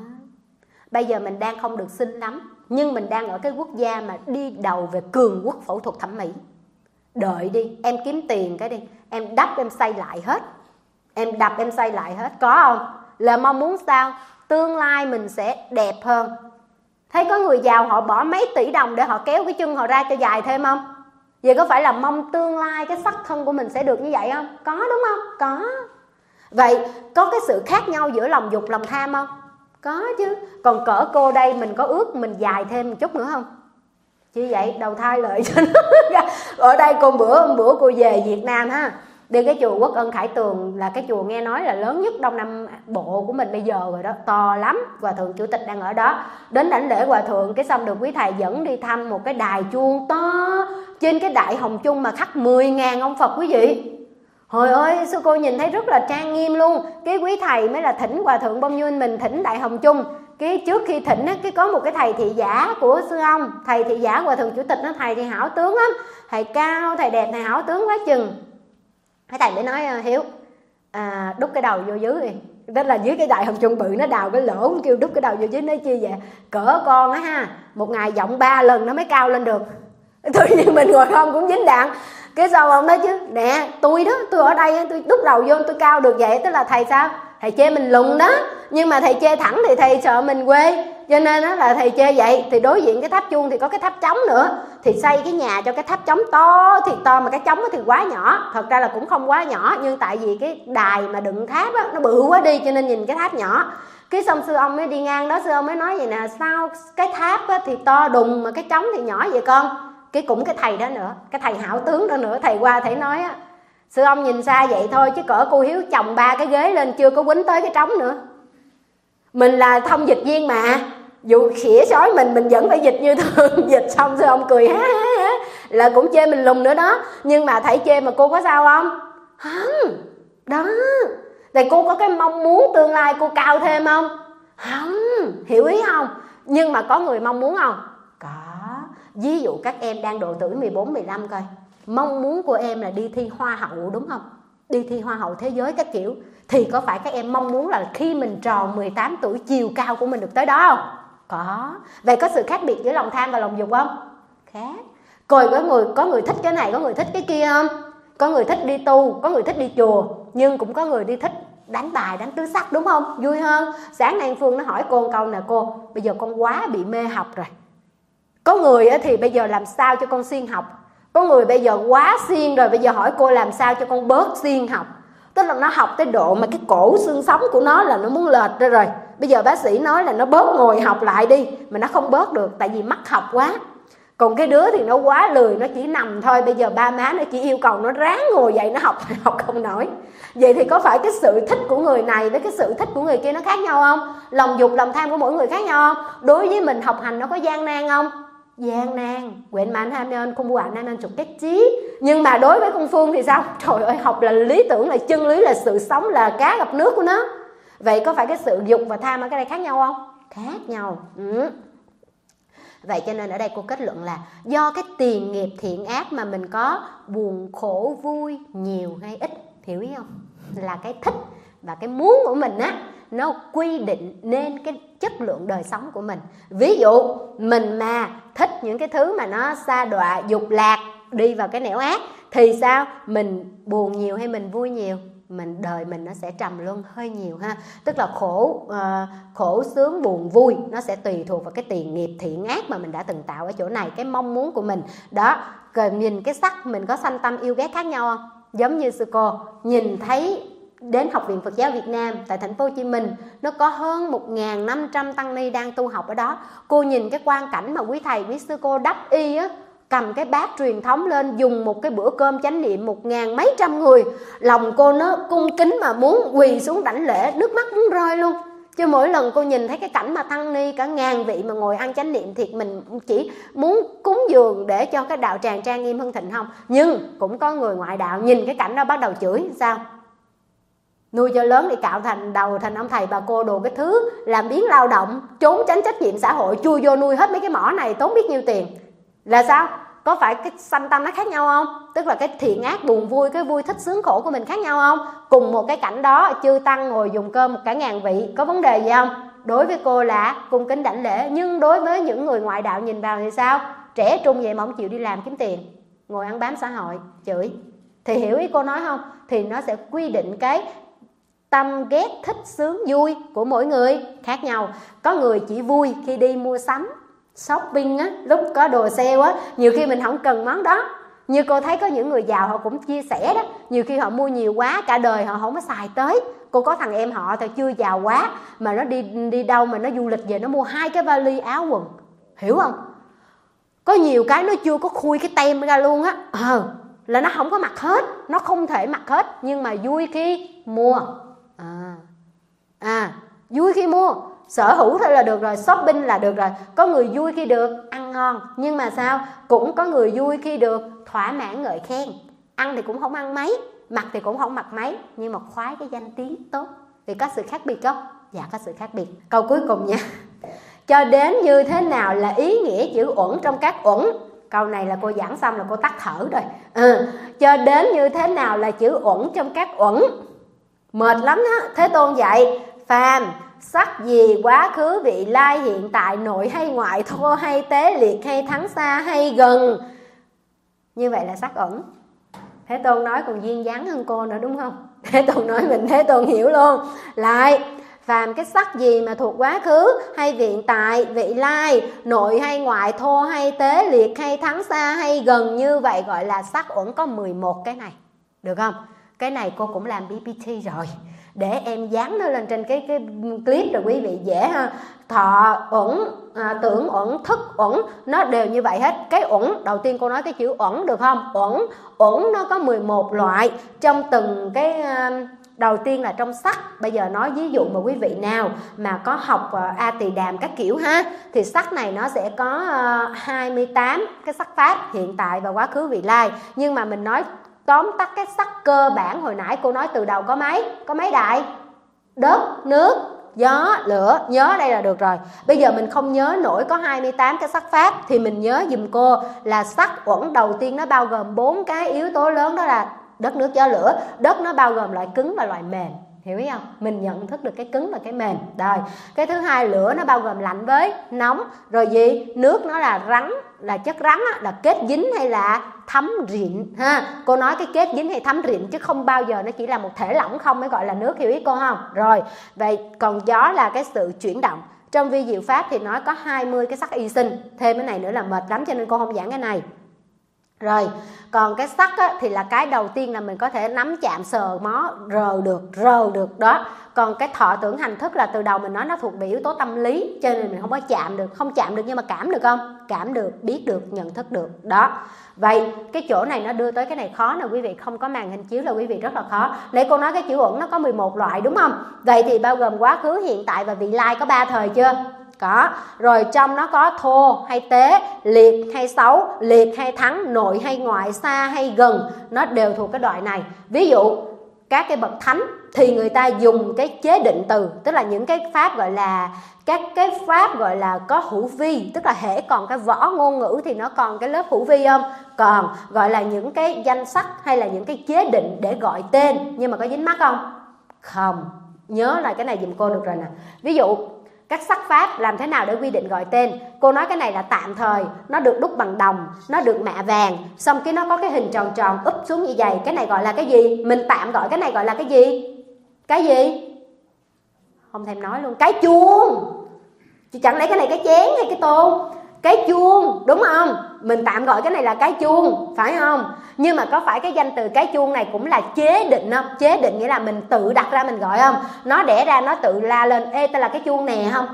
Bây giờ mình đang không được xinh lắm, nhưng mình đang ở cái quốc gia mà đi đầu về cường quốc phẫu thuật thẩm mỹ. Đợi đi, em kiếm tiền cái đi, em đắp em xây lại hết. Em đập em xây lại hết, có không? Là mong muốn sao? Tương lai mình sẽ đẹp hơn. Thấy có người giàu họ bỏ mấy tỷ đồng để họ kéo cái chân họ ra cho dài thêm không? Vậy có phải là mong tương lai cái sắc thân của mình sẽ được như vậy không? Có, đúng không? Có. Vậy có cái sự khác nhau giữa lòng dục, lòng tham không? Có chứ. Còn cỡ cô đây mình có ước mình dài thêm một chút nữa không? Chứ vậy đầu thai lợi cho nó. Ở đây cô bữa cô về Việt Nam ha, đi cái chùa Quốc Ân Khải Tường là cái chùa nghe nói là lớn nhất Đông Nam Bộ của mình bây giờ rồi đó, to lắm. Hòa thượng chủ tịch đang ở đó. Đến đảnh lễ hòa thượng cái xong được quý thầy dẫn đi thăm một cái đài chuông to. Trên cái đại hồng chung mà khắc 10.000 ông Phật quý vị. Hồi ơi, sư cô nhìn thấy rất là trang nghiêm luôn. Cái quý thầy mới là thỉnh hòa thượng bao nhiêu mình thỉnh đại hồng chung. Cái trước khi thỉnh á, cái có một cái thầy thị giả của sư ông, thầy thị giả hòa thượng chủ tịch nó, thầy thì hảo tướng lắm, thầy cao, thầy đẹp, thầy hảo tướng quá chừng. Cái thầy mới nói Hiếu, đút cái đầu vô dưới đi. Tức là dưới cái đại hồng chung bự nó đào cái lỗ, kêu đút cái đầu vô dưới. Nói chi vậy? Cỡ con á ha, một ngày giọng 3 lần nó mới cao lên được. Tự nhiên mình ngồi không cũng dính đạn. Cái sao ông nói chứ, nè tôi đó, tôi ở đây tôi đút đầu vô tôi cao được vậy. Tức là thầy sao? Thầy chê mình lùn đó. Nhưng mà thầy chê thẳng thì thầy sợ mình quê, cho nên đó là thầy chê vậy. Thì đối diện cái tháp chuông thì có cái tháp trống nữa, thì xây cái nhà cho cái tháp trống to thì to, mà cái trống thì quá nhỏ. Thật ra là cũng không quá nhỏ, nhưng tại vì cái đài mà đựng tháp á, nó bự quá đi cho nên nhìn cái tháp nhỏ. Cái xong sư ông mới đi ngang đó, sư ông mới nói vậy nè, sao cái tháp á thì to đùng mà cái trống thì nhỏ vậy con? Cái cũng cái thầy đó nữa, cái thầy hảo tướng đó nữa, thầy qua thầy nói á, sư ông nhìn xa vậy thôi chứ cỡ cô Hiếu chồng 3 cái ghế lên chưa có quýnh tới cái trống nữa. Mình là thông dịch viên mà, dù khỉa sói mình vẫn phải dịch như thường. Dịch xong sư ông cười há là cũng chê mình lùn nữa đó. Nhưng mà thầy chê mà cô có sao không? Không. Đó. Thì cô có cái mong muốn tương lai cô cao thêm không? Không, hiểu ý không? Nhưng mà có người mong muốn không? Có. Ví dụ các em đang độ tuổi 14, 15 coi. Mong muốn của em là đi thi hoa hậu đúng không? Đi thi hoa hậu thế giới các kiểu. Thì có phải các em mong muốn là khi mình tròn 18 tuổi chiều cao của mình được tới đó không? Có. Vậy có sự khác biệt giữa lòng tham và lòng dục không? Khác. Rồi có người thích cái này, có người thích cái kia không? Có người thích đi tu, có người thích đi chùa, nhưng cũng có người đi thích đánh bài, đánh tứ sắc đúng không? Vui hơn. Sáng nay Phương nó hỏi cô câu nè, cô bây giờ con quá bị mê học rồi. Có người thì bây giờ làm sao cho con siêng học. Có người bây giờ quá siêng rồi, bây giờ hỏi cô làm sao cho con bớt siêng học. Tức là nó học tới độ mà cái cổ xương sống của nó là nó muốn lệch ra rồi. Bây giờ bác sĩ nói là nó bớt ngồi học lại đi, mà nó không bớt được tại vì mắc học quá. Còn cái đứa thì nó quá lười, nó chỉ nằm thôi. Bây giờ ba má nó chỉ yêu cầu nó ráng ngồi dậy, nó học không nổi. Vậy thì có phải cái sự thích của người này với cái sự thích của người kia nó khác nhau không? Lòng dục, lòng tham của mỗi người khác nhau không? Đối với mình học hành nó có gian nan không? Gian nan. Quyện mạng hamen 공부안 하면 좋겠지. Nhưng mà đối với con Phương thì sao? Trời ơi, học là lý tưởng, là chân lý, là sự sống, là cá gặp nước của nó. Vậy có phải cái sự dục và tham ở cái này khác nhau không? Khác nhau. Vậy cho nên ở đây cô kết luận là do cái tiền nghiệp thiện ác mà mình có buồn khổ vui nhiều hay ít, hiểu ý không? Là cái thích và cái muốn của mình á, nó quy định nên cái chất lượng đời sống của mình. Ví dụ mình mà thích những cái thứ mà nó sa đọa, dục lạc, đi vào cái nẻo ác thì sao? Mình buồn nhiều hay mình vui nhiều? Đời mình nó sẽ trầm luân hơi nhiều ha. Tức là khổ sướng buồn vui nó sẽ tùy thuộc vào cái tiền nghiệp thiện ác mà mình đã từng tạo ở chỗ này, cái mong muốn của mình đó. Rồi nhìn cái sắc mình có sanh tâm yêu ghét khác nhau không? Giống như sư cô nhìn thấy đến Học viện Phật giáo Việt Nam tại thành phố Hồ Chí Minh, nó có hơn 1.500 tăng ni đang tu học ở đó. Cô nhìn cái quang cảnh mà quý thầy quý sư cô đắp y á, cầm cái bát truyền thống lên dùng một cái bữa cơm chánh niệm 1.000 mấy trăm người, lòng cô nó cung kính mà muốn quỳ xuống đảnh lễ, nước mắt muốn rơi luôn. Chứ mỗi lần cô nhìn thấy cái cảnh mà tăng ni cả ngàn vị mà ngồi ăn chánh niệm, thiệt mình chỉ muốn cúng dường để cho cái đạo tràng trang nghiêm hưng thịnh không. Nhưng cũng có người ngoại đạo nhìn cái cảnh đó bắt đầu chửi. Sao? Nuôi cho lớn để cạo thành đầu thành ông thầy bà cô đồ cái thứ, làm biếng lao động, trốn tránh trách nhiệm xã hội, chui vô nuôi hết mấy cái mỏ này tốn biết nhiêu tiền. Là sao? Có phải cái sanh tâm nó khác nhau không? Tức là cái thiện ác buồn vui, cái vui thích sướng khổ của mình khác nhau không? Cùng một cái cảnh đó, chư tăng ngồi dùng cơm một cả ngàn vị, có vấn đề gì không? Đối với cô là cung kính đảnh lễ. Nhưng đối với những người ngoại đạo nhìn vào thì sao? Trẻ trung vậy mà không chịu đi làm kiếm tiền, ngồi ăn bám xã hội, chửi. Thì hiểu ý cô nói không? Thì nó sẽ quy định cái tâm ghét thích sướng vui của mỗi người khác nhau. Có người chỉ vui khi đi mua sắm, shopping á, lúc có đồ sale á, nhiều khi mình không cần món đó. Như cô thấy có những người giàu họ cũng chia sẻ đó, nhiều khi họ mua nhiều quá cả đời họ không có xài tới. Cô có thằng em họ thì chưa giàu quá mà nó đi đâu mà nó du lịch về nó mua 2 cái vali áo quần, hiểu không? Có nhiều cái nó chưa có khui cái tem ra luôn á, là nó không có mặc hết, nó không thể mặc hết, nhưng mà vui khi mua. Vui khi mua, sở hữu thôi là được rồi, shopping là được rồi. Có người vui khi được ăn ngon, nhưng mà sao? Cũng có người vui khi được thỏa mãn ngợi khen. Ăn thì cũng không ăn mấy, mặc thì cũng không mặc mấy, nhưng mà khoái cái danh tiếng tốt. Thì có sự khác biệt không? Dạ có sự khác biệt. Câu cuối cùng nha. Cho đến như thế nào là ý nghĩa chữ uẩn trong các uẩn? Câu này là cô giảng xong là cô tắt thở rồi. Cho đến như thế nào là chữ uẩn trong các uẩn? Mệt lắm đó. Thế Tôn dạy phàm sắc gì, quá khứ vị lai, hiện tại, nội hay ngoại, thô hay tế, liệt hay thắng xa hay gần. Như vậy là sắc uẩn. Thế Tôn nói còn duyên dáng hơn cô nữa đúng không? Thế Tôn nói mình Thế Tôn hiểu luôn. Lại phàm cái sắc gì mà thuộc quá khứ hay hiện tại, vị lai, nội hay ngoại, thô hay tế, liệt hay thắng xa hay gần, như vậy gọi là sắc uẩn. Có 11 cái này, được không? Cái này cô cũng làm PPT rồi, để em dán nó lên trên cái clip rồi quý vị dễ ha. Thọ uẩn, tưởng uẩn, thức uẩn, nó đều như vậy hết. Cái uẩn đầu tiên cô nói cái chữ uẩn được không? Uẩn nó có 11 loại. Trong từng cái đầu tiên là trong sắc. Bây giờ nói ví dụ mà quý vị nào mà có học A Tỳ Đàm các kiểu ha, thì sắc này nó sẽ có 28 cái sắc pháp, hiện tại và quá khứ vị lai. Nhưng mà mình nói tóm tắt cái sắc cơ bản hồi nãy cô nói từ đầu có mấy đại? Đất, nước, gió, lửa. Nhớ đây là được rồi. Bây giờ mình không nhớ nổi có 28 cái sắc pháp thì mình nhớ giùm cô là sắc uẩn đầu tiên nó bao gồm 4 cái yếu tố lớn, đó là đất, nước, gió, lửa. Đất nó bao gồm loại cứng và loại mềm, hiểu ý không? Mình nhận thức được cái cứng và cái mềm. Rồi, cái thứ hai, lửa nó bao gồm lạnh với nóng. Rồi gì? Nước nó là rắn, là chất rắn á, là kết dính hay là thấm rịn ha. Cô nói cái kết dính hay thấm rịn chứ không bao giờ nó chỉ là một thể lỏng không mới gọi là nước, hiểu ý cô không? Rồi, vậy còn gió là cái sự chuyển động. Trong vi diệu pháp thì nói có 20 cái sắc y sinh. Thêm cái này nữa là mệt lắm cho nên cô không giảng cái này. Rồi, còn cái sắc á, thì là cái đầu tiên là mình có thể nắm chạm sờ mó rờ được đó. Còn cái thọ tưởng hành thức là từ đầu mình nói nó thuộc về yếu tố tâm lý, cho nên mình không có chạm được. Không chạm được nhưng mà cảm được không? Cảm được, biết được, nhận thức được đó. Vậy cái chỗ này nó đưa tới cái này khó nè quý vị, không có màn hình chiếu là quý vị rất là khó. Nãy cô nói cái chữ uẩn nó có 11 loại đúng không? Vậy thì bao gồm quá khứ, hiện tại và vị lai, có 3 thời chưa? Có. Rồi trong nó có thô hay tế, liệt hay xấu, liệt hay thắng, nội hay ngoại, xa hay gần, nó đều thuộc cái loại này. Ví dụ các cái bậc thánh thì người ta dùng cái chế định từ, tức là những cái pháp gọi là các cái pháp gọi là có hữu vi, tức là hễ còn cái võ ngôn ngữ thì nó còn cái lớp hữu vi không? Còn gọi là những cái danh sắc hay là những cái chế định để gọi tên, nhưng mà có dính mắc không? Không. Nhớ lại cái này giùm cô được rồi nè. Ví dụ các sắc pháp làm thế nào để quy định gọi tên? Cô nói cái này là tạm thời, nó được đúc bằng đồng, nó được mạ vàng, xong cái nó có cái hình tròn tròn úp xuống như vậy. Cái này gọi là cái gì? Mình tạm gọi cái này gọi là cái gì? Cái gì? Không thèm nói luôn. Cái chuông. Chứ chẳng lẽ cái này cái chén hay cái tô? Cái chuông, đúng không? Mình tạm gọi cái này là cái chuông, phải không? Nhưng mà có phải cái danh từ cái chuông này cũng là chế định không? Chế định nghĩa là mình tự đặt ra mình gọi không? Nó đẻ ra nó tự la lên, ê ta là cái chuông nè không?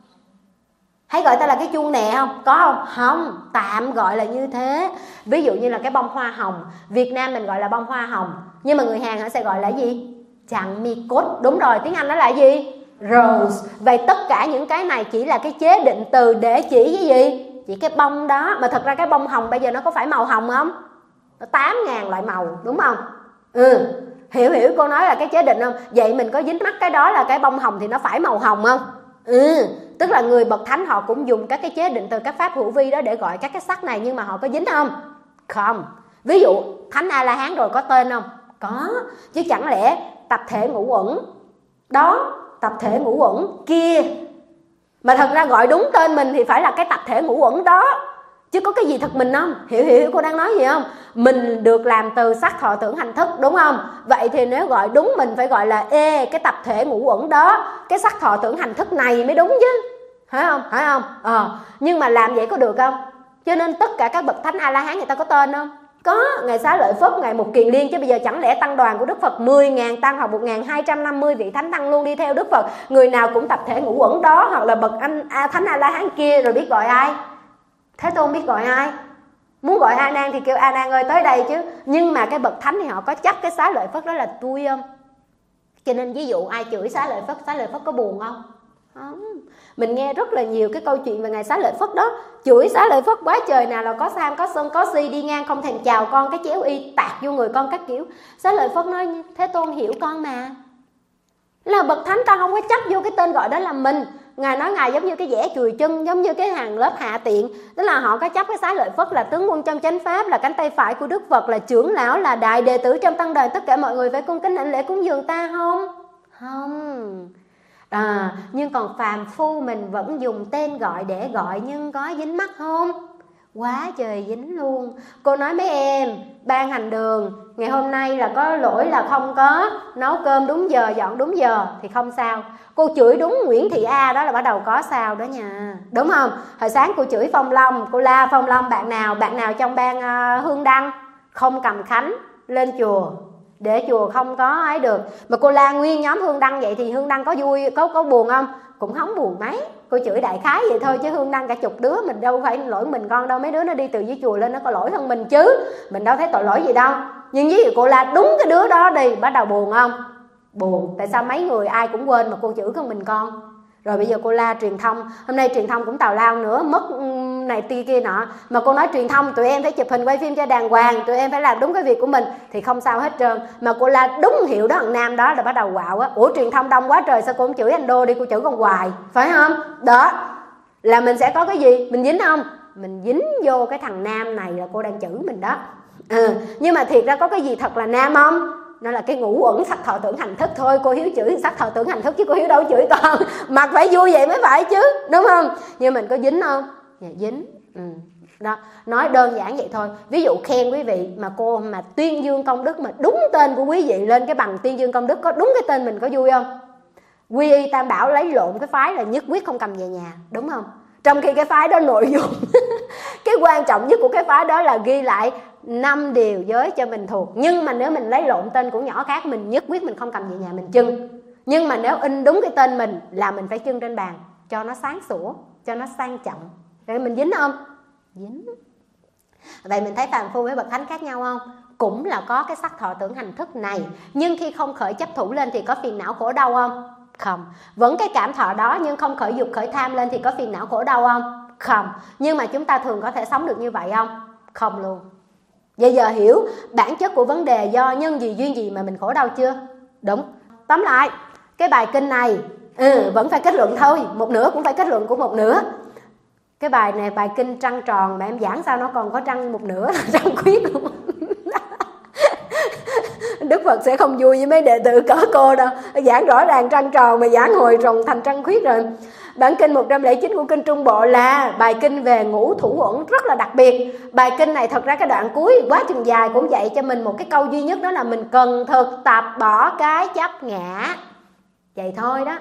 Hãy gọi ta là cái chuông nè không? Có không? Không, tạm gọi là như thế. Ví dụ như là cái bông hoa hồng, Việt Nam mình gọi là bông hoa hồng, nhưng mà người Hàn họ sẽ gọi là gì? Chẳng mi cốt. Đúng rồi, tiếng Anh nó là gì? Rose. Vậy tất cả những cái này chỉ là cái chế định từ để chỉ cái gì? Chỉ cái bông đó. Mà thật ra cái bông hồng bây giờ nó có phải màu hồng không? Nó 8.000 loại màu, đúng không? Hiểu cô nói là cái chế định không? Vậy mình có dính mắc cái đó là cái bông hồng thì nó phải màu hồng không? Tức là người bậc thánh họ cũng dùng các cái chế định từ các pháp hữu vi đó để gọi các cái sắc này, nhưng mà họ có dính không? Không. Ví dụ thánh A La Hán rồi có tên không? Có. Chứ chẳng lẽ tập thể ngũ uẩn đó, tập thể ngũ uẩn kia, mà thật ra gọi đúng tên mình thì phải là cái tập thể ngũ uẩn đó, chứ có cái gì thật mình không? Hiểu cô đang nói gì không? Mình được làm từ sắc thọ tưởng hành thức, đúng không? Vậy thì nếu gọi đúng mình phải gọi là cái tập thể ngũ uẩn đó, cái sắc thọ tưởng hành thức này mới đúng chứ, phải không? Nhưng mà làm vậy có được không? Cho nên tất cả các bậc thánh A La Hán người ta có tên không? Có. Ngài Xá Lợi Phất, Ngài Mục Kiền Liên, chứ bây giờ chẳng lẽ tăng đoàn của Đức Phật 10.000 tăng hoặc 1.250 vị thánh tăng luôn đi theo Đức Phật, người nào cũng tập thể ngũ uẩn đó, hoặc là bậc thánh A La Hán kia, rồi biết gọi ai? Thế Tôn biết gọi ai? Muốn gọi A Nan thì kêu A Nan ơi tới đây chứ. Nhưng mà cái bậc thánh thì họ có chấp cái Xá Lợi Phất đó là tôi không? Cho nên ví dụ ai chửi Xá Lợi Phất có buồn không? Không. Mình nghe rất là nhiều cái câu chuyện về Ngài Xá Lợi Phất đó, chửi Xá Lợi Phất quá trời, nào là có tham, có sân, có si, đi ngang không thèm chào con, cái chéo y tạt vô người con các kiểu. Xá Lợi Phất nói Thế Tôn hiểu con mà, là bậc thánh ta không có chấp vô cái tên gọi đó là mình. Ngài nói Ngài giống như cái dẻ chùi chân, giống như cái hàng lớp hạ tiện, tức là họ có chấp cái Xá Lợi Phất là tướng quân trong chánh pháp, là cánh tay phải của Đức Phật, là trưởng lão, là đại đệ tử trong tăng đoàn, tất cả mọi người phải cung kính đảnh lễ cúng dường ta không? Không. Nhưng còn phàm phu mình vẫn dùng tên gọi để gọi, nhưng có dính mắc không? Quá trời dính luôn. Cô nói mấy em ban hành đường ngày hôm nay là có lỗi là không có nấu cơm đúng giờ, dọn đúng giờ thì không sao. Cô chửi đúng Nguyễn Thị A đó là bắt đầu có sao đó nha, đúng không? Hồi sáng cô chửi Phong Long, cô la Phong Long, bạn nào trong ban Hương Đăng không cầm khánh lên chùa để chùa không có ấy được, mà cô la nguyên nhóm Hương Đăng vậy thì Hương Đăng có vui, có buồn không? Cũng không buồn mấy. Cô chửi đại khái vậy thôi, chứ Hương Đăng cả chục đứa, mình đâu phải lỗi mình con đâu, mấy đứa nó đi từ dưới chùa lên nó có lỗi hơn mình chứ, mình đâu thấy tội lỗi gì đâu. Nhưng với cô la đúng cái đứa đó đi, bắt đầu buồn không? Buồn. Tại sao mấy người ai cũng quên mà cô chửi con mình con? Rồi bây giờ cô la truyền thông, hôm nay truyền thông cũng tào lao nữa, mất này kia nọ, mà cô nói truyền thông tụi em phải chụp hình quay phim cho đàng hoàng, tụi em phải làm đúng cái việc của mình thì không sao hết trơn. Mà cô la đúng hiệu đó, thằng Nam đó là bắt đầu quạo á, ủa truyền thông đông quá trời sao cô không chửi anh Đô đi, cô chửi con hoài, phải không? Đó là mình sẽ có cái gì mình dính không? Mình dính vô cái thằng Nam này là cô đang chửi mình đó. Nhưng mà thiệt ra có cái gì thật là Nam không? Nó là cái ngũ uẩn sắc thọ tưởng hành thức thôi. Cô Hiếu chửi sắc thọ tưởng hành thức chứ cô Hiếu đâu chửi con. Mặt phải vui vậy mới phải chứ, đúng không? Nhưng mình có dính không? Dạ dính. Đó, nói đơn giản vậy thôi. Ví dụ khen quý vị mà cô mà tuyên dương công đức mà đúng tên của quý vị lên cái bằng tuyên dương công đức, có đúng cái tên mình có vui không? Quy y Tam Bảo lấy lộn cái phái là nhất quyết không cầm về nhà, đúng không? Trong khi cái phái đó nội dung cái quan trọng nhất của cái phái đó là ghi lại 5 điều giới cho mình thuộc. Nhưng mà nếu mình lấy lộn tên của nhỏ khác, mình nhất quyết mình không cầm về nhà mình trưng. Nhưng mà nếu in đúng cái tên mình là mình phải trưng trên bàn cho nó sáng sủa, cho nó sang trọng. Rồi mình dính không? Dính. Vậy mình thấy phàm phu với bậc thánh khác nhau không? Cũng là có cái sắc thọ tưởng hành thức này, nhưng khi không khởi chấp thủ lên thì có phiền não khổ đau không? Không. Vẫn cái cảm thọ đó nhưng không khởi dục khởi tham lên thì có phiền não khổ đau không? Không. Nhưng mà chúng ta thường có thể sống được như vậy không? Không luôn. Bây giờ hiểu bản chất của vấn đề do nhân gì duyên gì mà mình khổ đau chưa? Đúng. Tóm lại cái bài kinh này vẫn phải kết luận thôi, một nửa cũng phải kết luận của một nửa. Cái bài này bài kinh trăng tròn mà em giảng sao nó còn có trăng một nửa là trăng khuyết luôn. Đức Phật sẽ không vui với mấy đệ tử cỡ cô đâu. Giảng rõ ràng trăng tròn mà giảng hồi tròn thành trăng khuyết rồi. Bản kinh 109 của kinh Trung Bộ là bài kinh về ngũ thủ uẩn rất là đặc biệt. Bài kinh này thật ra cái đoạn cuối quá chừng dài cũng dạy cho mình một cái câu duy nhất, đó là mình cần thực tập bỏ cái chấp ngã. Vậy thôi đó.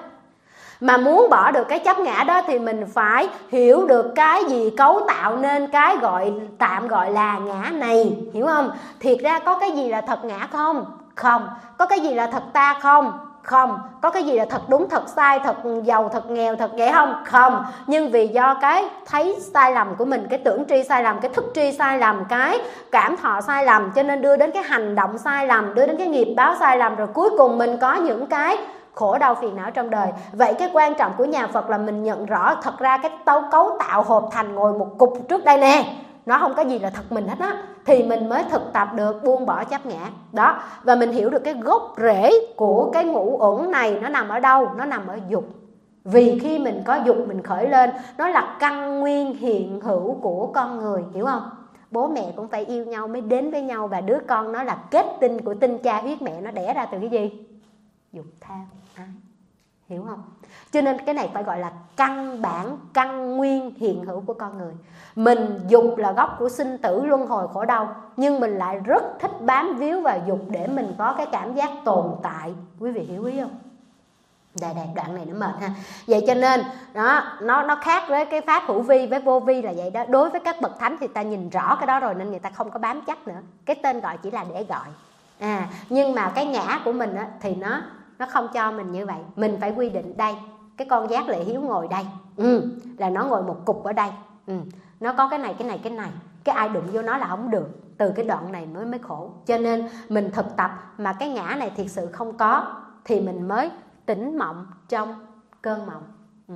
Mà muốn bỏ được cái chấp ngã đó thì mình phải hiểu được cái gì cấu tạo nên cái tạm gọi là ngã này, hiểu không? Thiệt ra có cái gì là thật ngã không? Không. Có cái gì là thật ta không? Không. Có cái gì là thật đúng, thật sai, thật giàu, thật nghèo, thật vậy không? Không. Nhưng vì do cái thấy sai lầm của mình, cái tưởng tri sai lầm, cái thức tri sai lầm, cái cảm thọ sai lầm, cho nên đưa đến cái hành động sai lầm, đưa đến cái nghiệp báo sai lầm, rồi cuối cùng mình có những cái khổ đau phiền não trong đời. Vậy cái quan trọng của nhà Phật là mình nhận rõ thật ra cái cấu tạo hộp thành ngồi một cục trước đây nè, nó không có gì là thật mình hết á, thì mình mới thực tập được buông bỏ chấp ngã đó. Và mình hiểu được cái gốc rễ của cái ngũ uẩn này nó nằm ở đâu? Nó nằm ở dục. Vì khi mình có dục mình khởi lên, nó là căn nguyên hiện hữu của con người, hiểu không? Bố mẹ cũng phải yêu nhau mới đến với nhau, và đứa con nó là kết tinh của tinh cha huyết mẹ, nó đẻ ra từ cái gì? Dục tham ái, hiểu không? Cho nên cái này phải gọi là căn bản, căn nguyên hiện hữu của con người. Mình dục là gốc của sinh tử luân hồi khổ đau, nhưng mình lại rất thích bám víu vào dục để mình có cái cảm giác tồn tại. Quý vị hiểu ý không? Đây, đoạn này nó mệt ha. Vậy cho nên đó, nó khác với cái pháp hữu vi với vô vi là vậy đó. Đối với các bậc thánh thì ta nhìn rõ cái đó rồi nên người ta không có bám chắc nữa. Cái tên gọi chỉ là để gọi. Nhưng mà cái ngã của mình á, thì nó không cho mình như vậy. Mình phải quy định đây, cái con giác Lệ Hiếu ngồi đây, là nó ngồi một cục ở đây, nó có cái này, cái ai đụng vô nó là không được. Từ cái đoạn này mới khổ. Cho nên mình thực tập mà cái ngã này thiệt sự không có thì mình mới tỉnh mộng trong cơn mộng.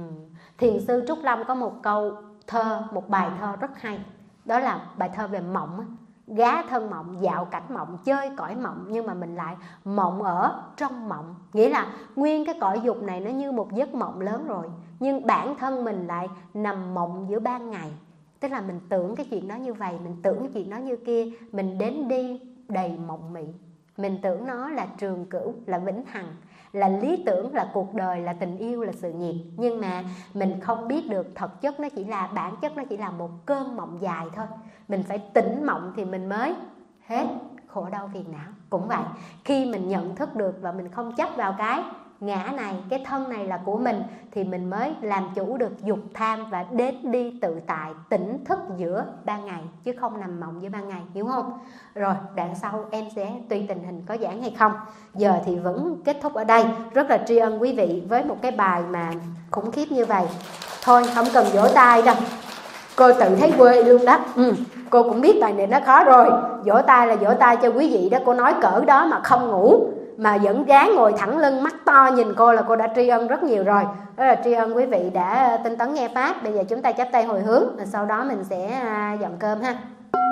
Thiền sư Trúc Lâm có một câu thơ, một bài thơ rất hay. Đó là bài thơ về mộng. Gá thân mộng, dạo cảnh mộng, chơi cõi mộng, nhưng mà mình lại mộng ở trong mộng. Nghĩa là nguyên cái cõi dục này nó như một giấc mộng lớn rồi, nhưng bản thân mình lại nằm mộng giữa ban ngày. Tức là mình tưởng cái chuyện đó như vậy, mình tưởng cái chuyện đó như kia, mình đến đi đầy mộng mị. Mình tưởng nó là trường cửu, là vĩnh hằng, là lý tưởng, là cuộc đời, là tình yêu, là sự nghiệp. Nhưng mà mình không biết được thực chất nó chỉ là, bản chất nó chỉ là một cơn mộng dài thôi. Mình phải tỉnh mộng thì mình mới hết khổ đau phiền não. Cũng vậy, khi mình nhận thức được và mình không chấp vào cái ngã này, cái thân này là của mình, thì mình mới làm chủ được dục tham và đến đi tự tại, tỉnh thức giữa ban ngày, chứ không nằm mộng giữa ban ngày, hiểu không? Rồi, đoạn sau em sẽ tùy tình hình có giảng hay không. Giờ thì vẫn kết thúc ở đây. Rất là tri ân quý vị với một cái bài mà khủng khiếp như vậy. Thôi, không cần vỗ tay đâu, cô tự thấy quê luôn đó. Cô cũng biết bài này nó khó rồi. Vỗ tay là vỗ tay cho quý vị đó. Cô nói cỡ đó mà không ngủ, mà vẫn ráng ngồi thẳng lưng, mắt to nhìn cô là cô đã tri ân rất nhiều rồi. Rất là tri ân quý vị đã tinh tấn nghe pháp. Bây giờ chúng ta chắp tay hồi hướng, sau đó mình sẽ dọn cơm ha.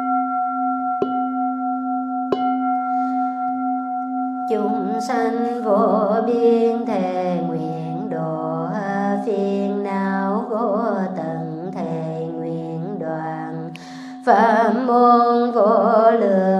Chúng sanh vô biên thề nguyện độ, phiền não vô tận thề nguyện đoạn, pháp môn vô lượng